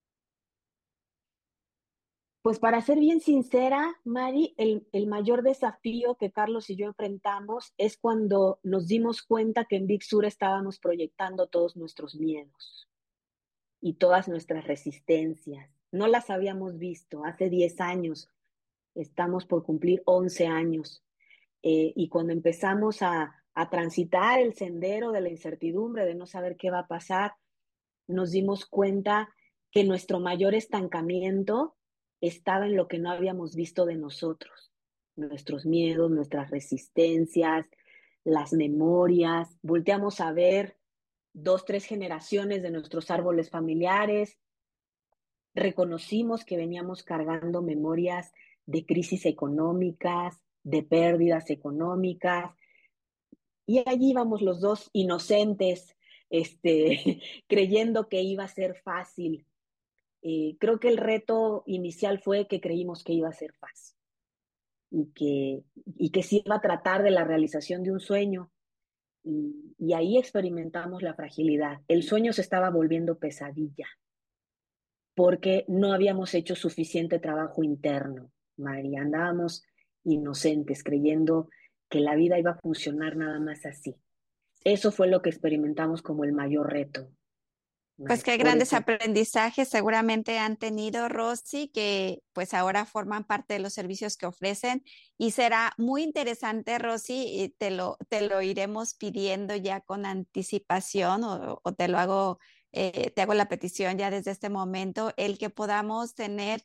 Pues para ser bien sincera, Mari, el mayor desafío que Carlos y yo enfrentamos es cuando nos dimos cuenta que en Big Sur estábamos proyectando todos nuestros miedos y todas nuestras resistencias. No las habíamos visto. Hace 10 años, estamos por cumplir 11 años. Y cuando empezamos a transitar el sendero de la incertidumbre, de no saber qué va a pasar, nos dimos cuenta que nuestro mayor estancamiento estaba en lo que no habíamos visto de nosotros, nuestros miedos, nuestras resistencias, las memorias. Volteamos a ver 2, 3 generaciones de nuestros árboles familiares, reconocimos que veníamos cargando memorias de crisis económicas, de pérdidas económicas, y allí íbamos los dos inocentes, creyendo que iba a ser fácil. Creo que el reto inicial fue que creímos que iba a ser fácil y que se iba a tratar de la realización de un sueño. Y ahí experimentamos la fragilidad. El sueño se estaba volviendo pesadilla porque no habíamos hecho suficiente trabajo interno, María. Andábamos inocentes, creyendo que la vida iba a funcionar nada más así. Eso fue lo que experimentamos como el mayor reto. Pues qué grandes aprendizajes seguramente han tenido, Rosy, que pues ahora forman parte de los servicios que ofrecen y será muy interesante, Rosy, y te lo iremos pidiendo ya con anticipación o te lo hago, te hago la petición ya desde este momento, el que podamos tener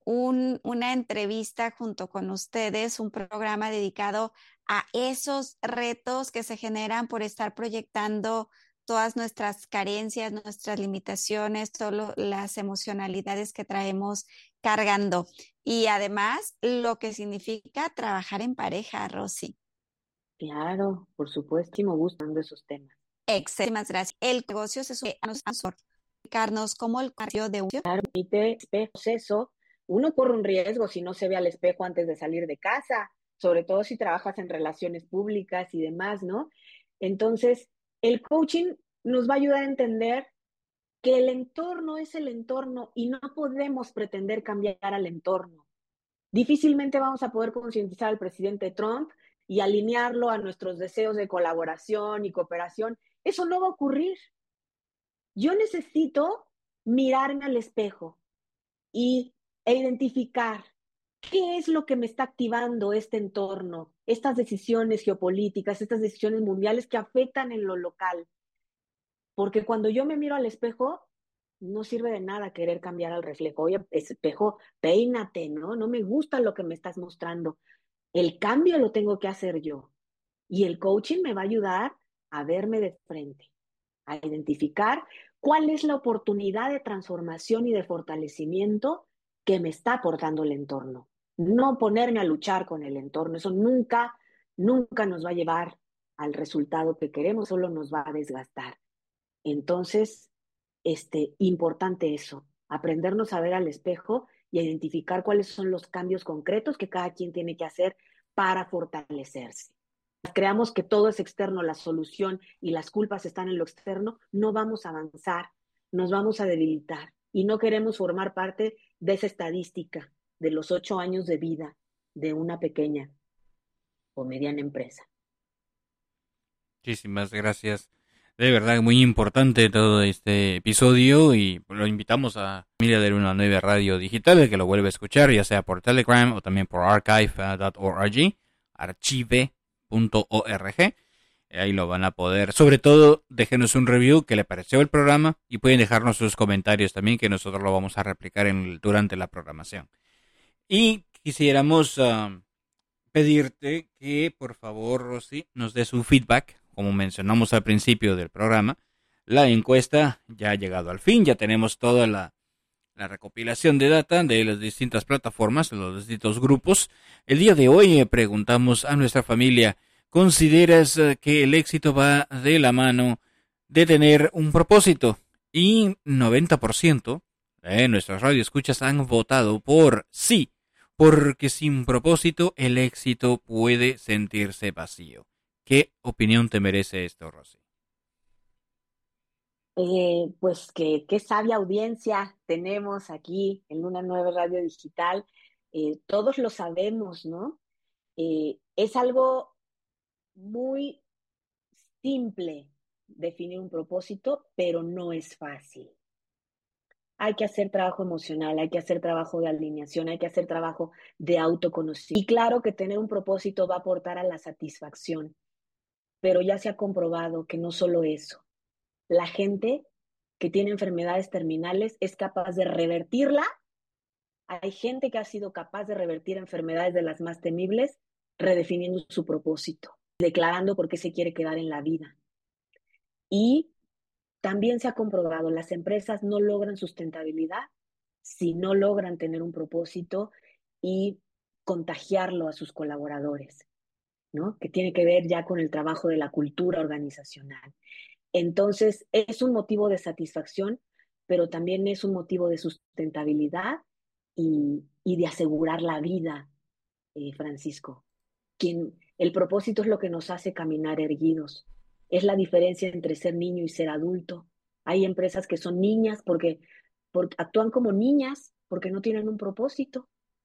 una entrevista junto con ustedes, un programa dedicado a esos retos que se generan por estar proyectando todas nuestras carencias, nuestras limitaciones, todas las emocionalidades que traemos cargando. Y además, lo que significa trabajar en pareja, Rosy. Claro, por supuesto, me gustan esos temas. Excelentes, gracias. El negocio se sube a explicarnos cómo el cambio de un... Claro, espejos, eso. Uno corre un riesgo si no se ve al espejo antes de salir de casa, sobre todo si trabajas en relaciones públicas y demás, ¿no? Entonces, el coaching nos va a ayudar a entender que el entorno es el entorno y no podemos pretender cambiar al entorno. Difícilmente vamos a poder concientizar al presidente Trump y alinearlo a nuestros deseos de colaboración y cooperación. Eso no va a ocurrir. Yo necesito mirarme al espejo e identificar qué es lo que me está activando este entorno, estas decisiones geopolíticas, estas decisiones mundiales que afectan en lo local. Porque cuando yo me miro al espejo, no sirve de nada querer cambiar al reflejo. Oye, espejo, peínate, ¿no? No me gusta lo que me estás mostrando. El cambio lo tengo que hacer yo. Y el coaching me va a ayudar a verme de frente, a identificar cuál es la oportunidad de transformación y de fortalecimiento que me está aportando el entorno. No ponerme a luchar con el entorno. Eso nunca nos va a llevar al resultado que queremos, solo nos va a desgastar. Entonces, importante eso, aprendernos a ver al espejo y a identificar cuáles son los cambios concretos que cada quien tiene que hacer para fortalecerse. Creamos que todo es externo, la solución y las culpas están en lo externo, no vamos a avanzar, nos vamos a debilitar y no queremos formar parte de esa estadística de los 8 años de vida de una pequeña o mediana empresa. Muchísimas gracias. De verdad, muy importante todo este episodio y lo invitamos a Familia de Luna 9 Radio Digital, que lo vuelve a escuchar, ya sea por Telegram o también por archive.org, archive.org. Ahí lo van a poder. Sobre todo, déjenos un review, qué le pareció el programa, y pueden dejarnos sus comentarios también, que nosotros lo vamos a replicar durante la programación. Y quisiéramos pedirte que, por favor, Rosy, nos des un feedback. Como mencionamos al principio del programa, la encuesta ya ha llegado al fin, ya tenemos toda la recopilación de data de las distintas plataformas, de los distintos grupos. El día de hoy preguntamos a nuestra familia, ¿consideras que el éxito va de la mano de tener un propósito? Y 90% de nuestras radioescuchas han votado por sí, porque sin propósito el éxito puede sentirse vacío. ¿Qué opinión te merece esto, Rosy? Pues qué sabia audiencia tenemos aquí en Luna 9 Radio Digital. Todos lo sabemos, ¿no? Es algo muy simple definir un propósito, pero no es fácil. Hay que hacer trabajo emocional, hay que hacer trabajo de alineación, hay que hacer trabajo de autoconocimiento. Y claro que tener un propósito va a aportar a la satisfacción. Pero ya se ha comprobado que no solo eso. La gente que tiene enfermedades terminales es capaz de revertirla. Hay gente que ha sido capaz de revertir enfermedades de las más temibles, redefiniendo su propósito, declarando por qué se quiere quedar en la vida. Y también se ha comprobado, las empresas no logran sustentabilidad si no logran tener un propósito y contagiarlo a sus colaboradores, ¿no? Que tiene que ver ya con el trabajo de la cultura organizacional. Entonces, es un motivo de satisfacción, pero también es un motivo de sustentabilidad y de asegurar la vida, Francisco. El propósito es lo que nos hace caminar erguidos. Es la diferencia entre ser niño y ser adulto. Hay empresas que son niñas porque actúan como niñas porque no tienen un propósito.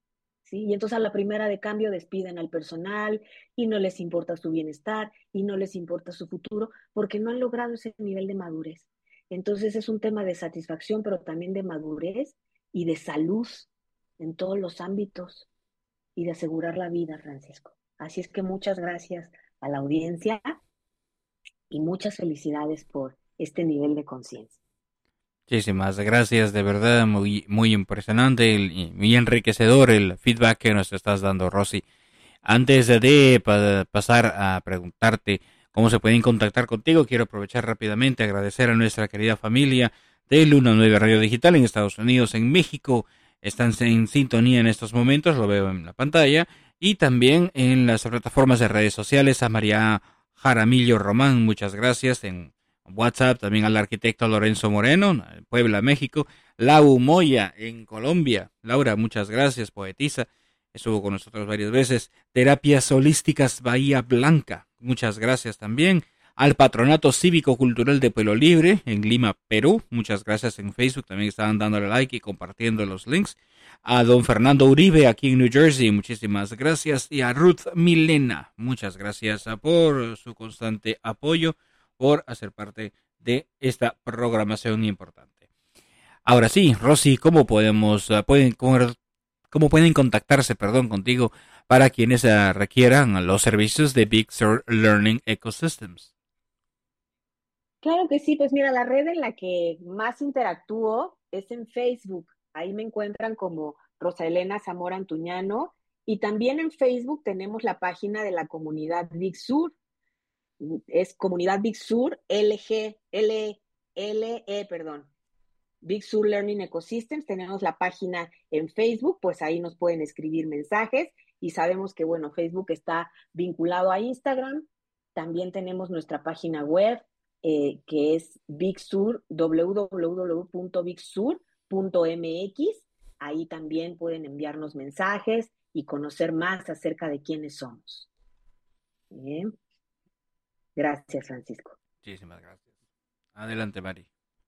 ¿sí? Y entonces a la primera de cambio despiden al personal y no les importa su bienestar y no les importa su futuro porque no han logrado ese nivel de madurez. Entonces es un tema de satisfacción, pero también de madurez y de salud en todos los ámbitos y de asegurar la vida, Francisco. Así es que muchas gracias a la audiencia y muchas felicidades por este nivel de conciencia. Muchísimas gracias, de verdad, muy, muy impresionante y muy enriquecedor el feedback que nos estás dando, Rosy. Antes de pasar a preguntarte cómo se pueden contactar contigo, quiero aprovechar rápidamente, agradecer a nuestra querida familia de Luna 9 Radio Digital en Estados Unidos, en México. Están en sintonía en estos momentos, lo veo en la pantalla, y también en las plataformas de redes sociales a María Jaramillo Román, muchas gracias, en WhatsApp, también al arquitecto Lorenzo Moreno, en Puebla, México, Lau Moya, en Colombia. Laura, muchas gracias, poetisa, estuvo con nosotros varias veces. Terapias Holísticas Bahía Blanca, muchas gracias también. Al Patronato Cívico Cultural de Pueblo Libre, en Lima, Perú, muchas gracias en Facebook, también estaban dándole like y compartiendo los links. A don Fernando Uribe, aquí en New Jersey, muchísimas gracias. Y a Ruth Milena, muchas gracias por su constante apoyo, por hacer parte de esta programación importante. Ahora sí, Rosy, ¿cómo pueden contactarse, contigo para quienes requieran los servicios de Big Sur Learning Ecosystems? Claro que sí, pues mira, la red en la que más interactúo es en Facebook. Ahí me encuentran como Rosa Elena Zamora Antuñano y también en Facebook tenemos la página de la comunidad Big Sur. Es Comunidad Big Sur, Big Sur Learning Ecosystems. Tenemos la página en Facebook, pues ahí nos pueden escribir mensajes y sabemos que, bueno, Facebook está vinculado a Instagram. También tenemos nuestra página web, que es Big Sur, www.bigsur.mx. Ahí también pueden enviarnos mensajes y conocer más acerca de quiénes somos. Bien. Gracias, Francisco. Muchísimas gracias. Adelante, Mari.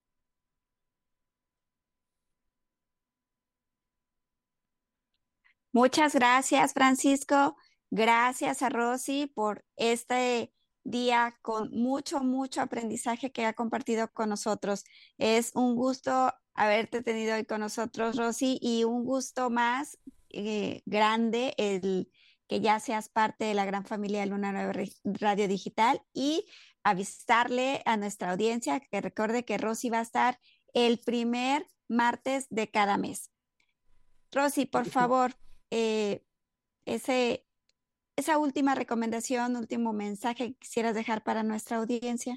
Muchas gracias, Francisco. Gracias a Rosy por este día con mucho, mucho aprendizaje que ha compartido con nosotros. Es un gusto haberte tenido hoy con nosotros, Rosy, y un gusto más grande el que ya seas parte de la gran familia de Luna 9 Radio Digital y avisarle a nuestra audiencia que recuerde que Rosy va a estar el primer martes de cada mes. Rosy, por favor, esa última recomendación, último mensaje que quisieras dejar para nuestra audiencia.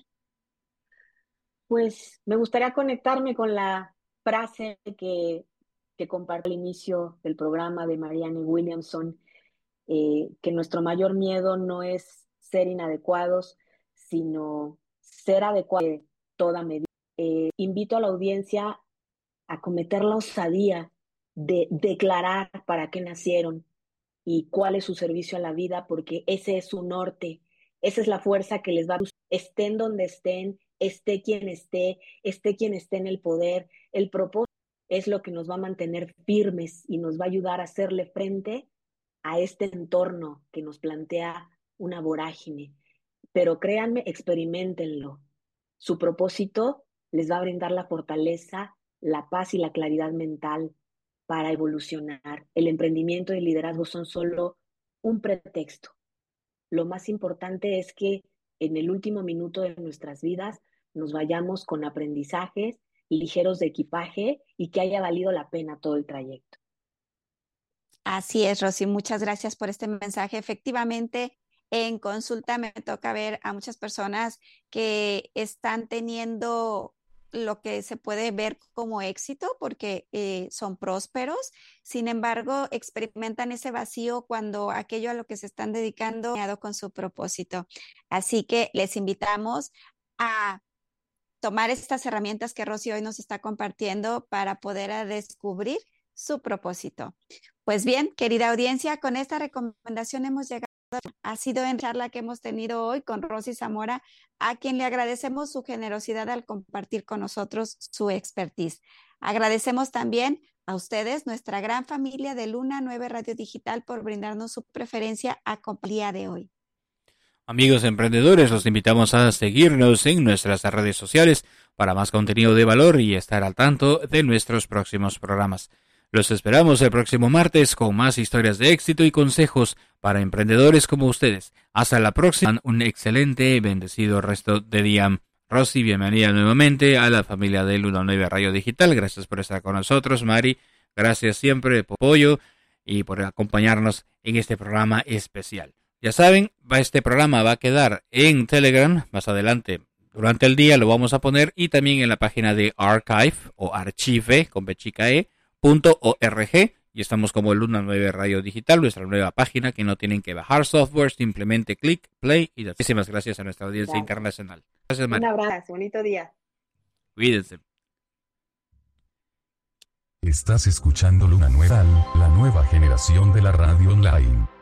Pues me gustaría conectarme con la frase que compartió al inicio del programa de Marianne Williamson, que nuestro mayor miedo no es ser inadecuados, sino ser adecuados de toda medida. Invito a la audiencia a cometer la osadía de declarar para qué nacieron y cuál es su servicio a la vida, porque ese es su norte, esa es la fuerza que les va a estén donde estén, esté quien esté en el poder. El propósito es lo que nos va a mantener firmes y nos va a ayudar a hacerle frente a este entorno que nos plantea una vorágine. Pero créanme, experiméntenlo. Su propósito les va a brindar la fortaleza, la paz y la claridad mental para evolucionar. El emprendimiento y el liderazgo son solo un pretexto. Lo más importante es que en el último minuto de nuestras vidas nos vayamos con aprendizajes ligeros de equipaje y que haya valido la pena todo el trayecto. Así es, Rosy, muchas gracias por este mensaje. Efectivamente, en consulta me toca ver a muchas personas que están teniendo lo que se puede ver como éxito porque son prósperos, sin embargo, experimentan ese vacío cuando aquello a lo que se están dedicando con su propósito. Así que les invitamos a tomar estas herramientas que Rosy hoy nos está compartiendo para poder descubrir su propósito. Pues bien, querida audiencia, con esta recomendación hemos llegado. Ha sido en charla que hemos tenido hoy con Rosy Zamora, a quien le agradecemos su generosidad al compartir con nosotros su expertise. Agradecemos también a ustedes, nuestra gran familia de Luna 9 Radio Digital, por brindarnos su preferencia a compañía de hoy. Amigos emprendedores, los invitamos a seguirnos en nuestras redes sociales para más contenido de valor y estar al tanto de nuestros próximos programas. Los esperamos el próximo martes con más historias de éxito y consejos para emprendedores como ustedes. Hasta la próxima. Un excelente y bendecido resto de día. Rosy, bienvenida nuevamente a la familia de Luna 9 Radio Digital. Gracias por estar con nosotros. Mari, gracias siempre por el apoyo y por acompañarnos en este programa especial. Ya saben, este programa va a quedar en Telegram más adelante. Durante el día lo vamos a poner y también en la página de Archive o Archive con .org, y estamos como Luna 9 Radio Digital, nuestra nueva página que no tienen que bajar software, simplemente clic, play y muchísimas gracias a nuestra audiencia internacional. Gracias, María. Un abrazo, bonito día. Cuídense. Estás escuchando Luna Nueva, la nueva generación de la radio online.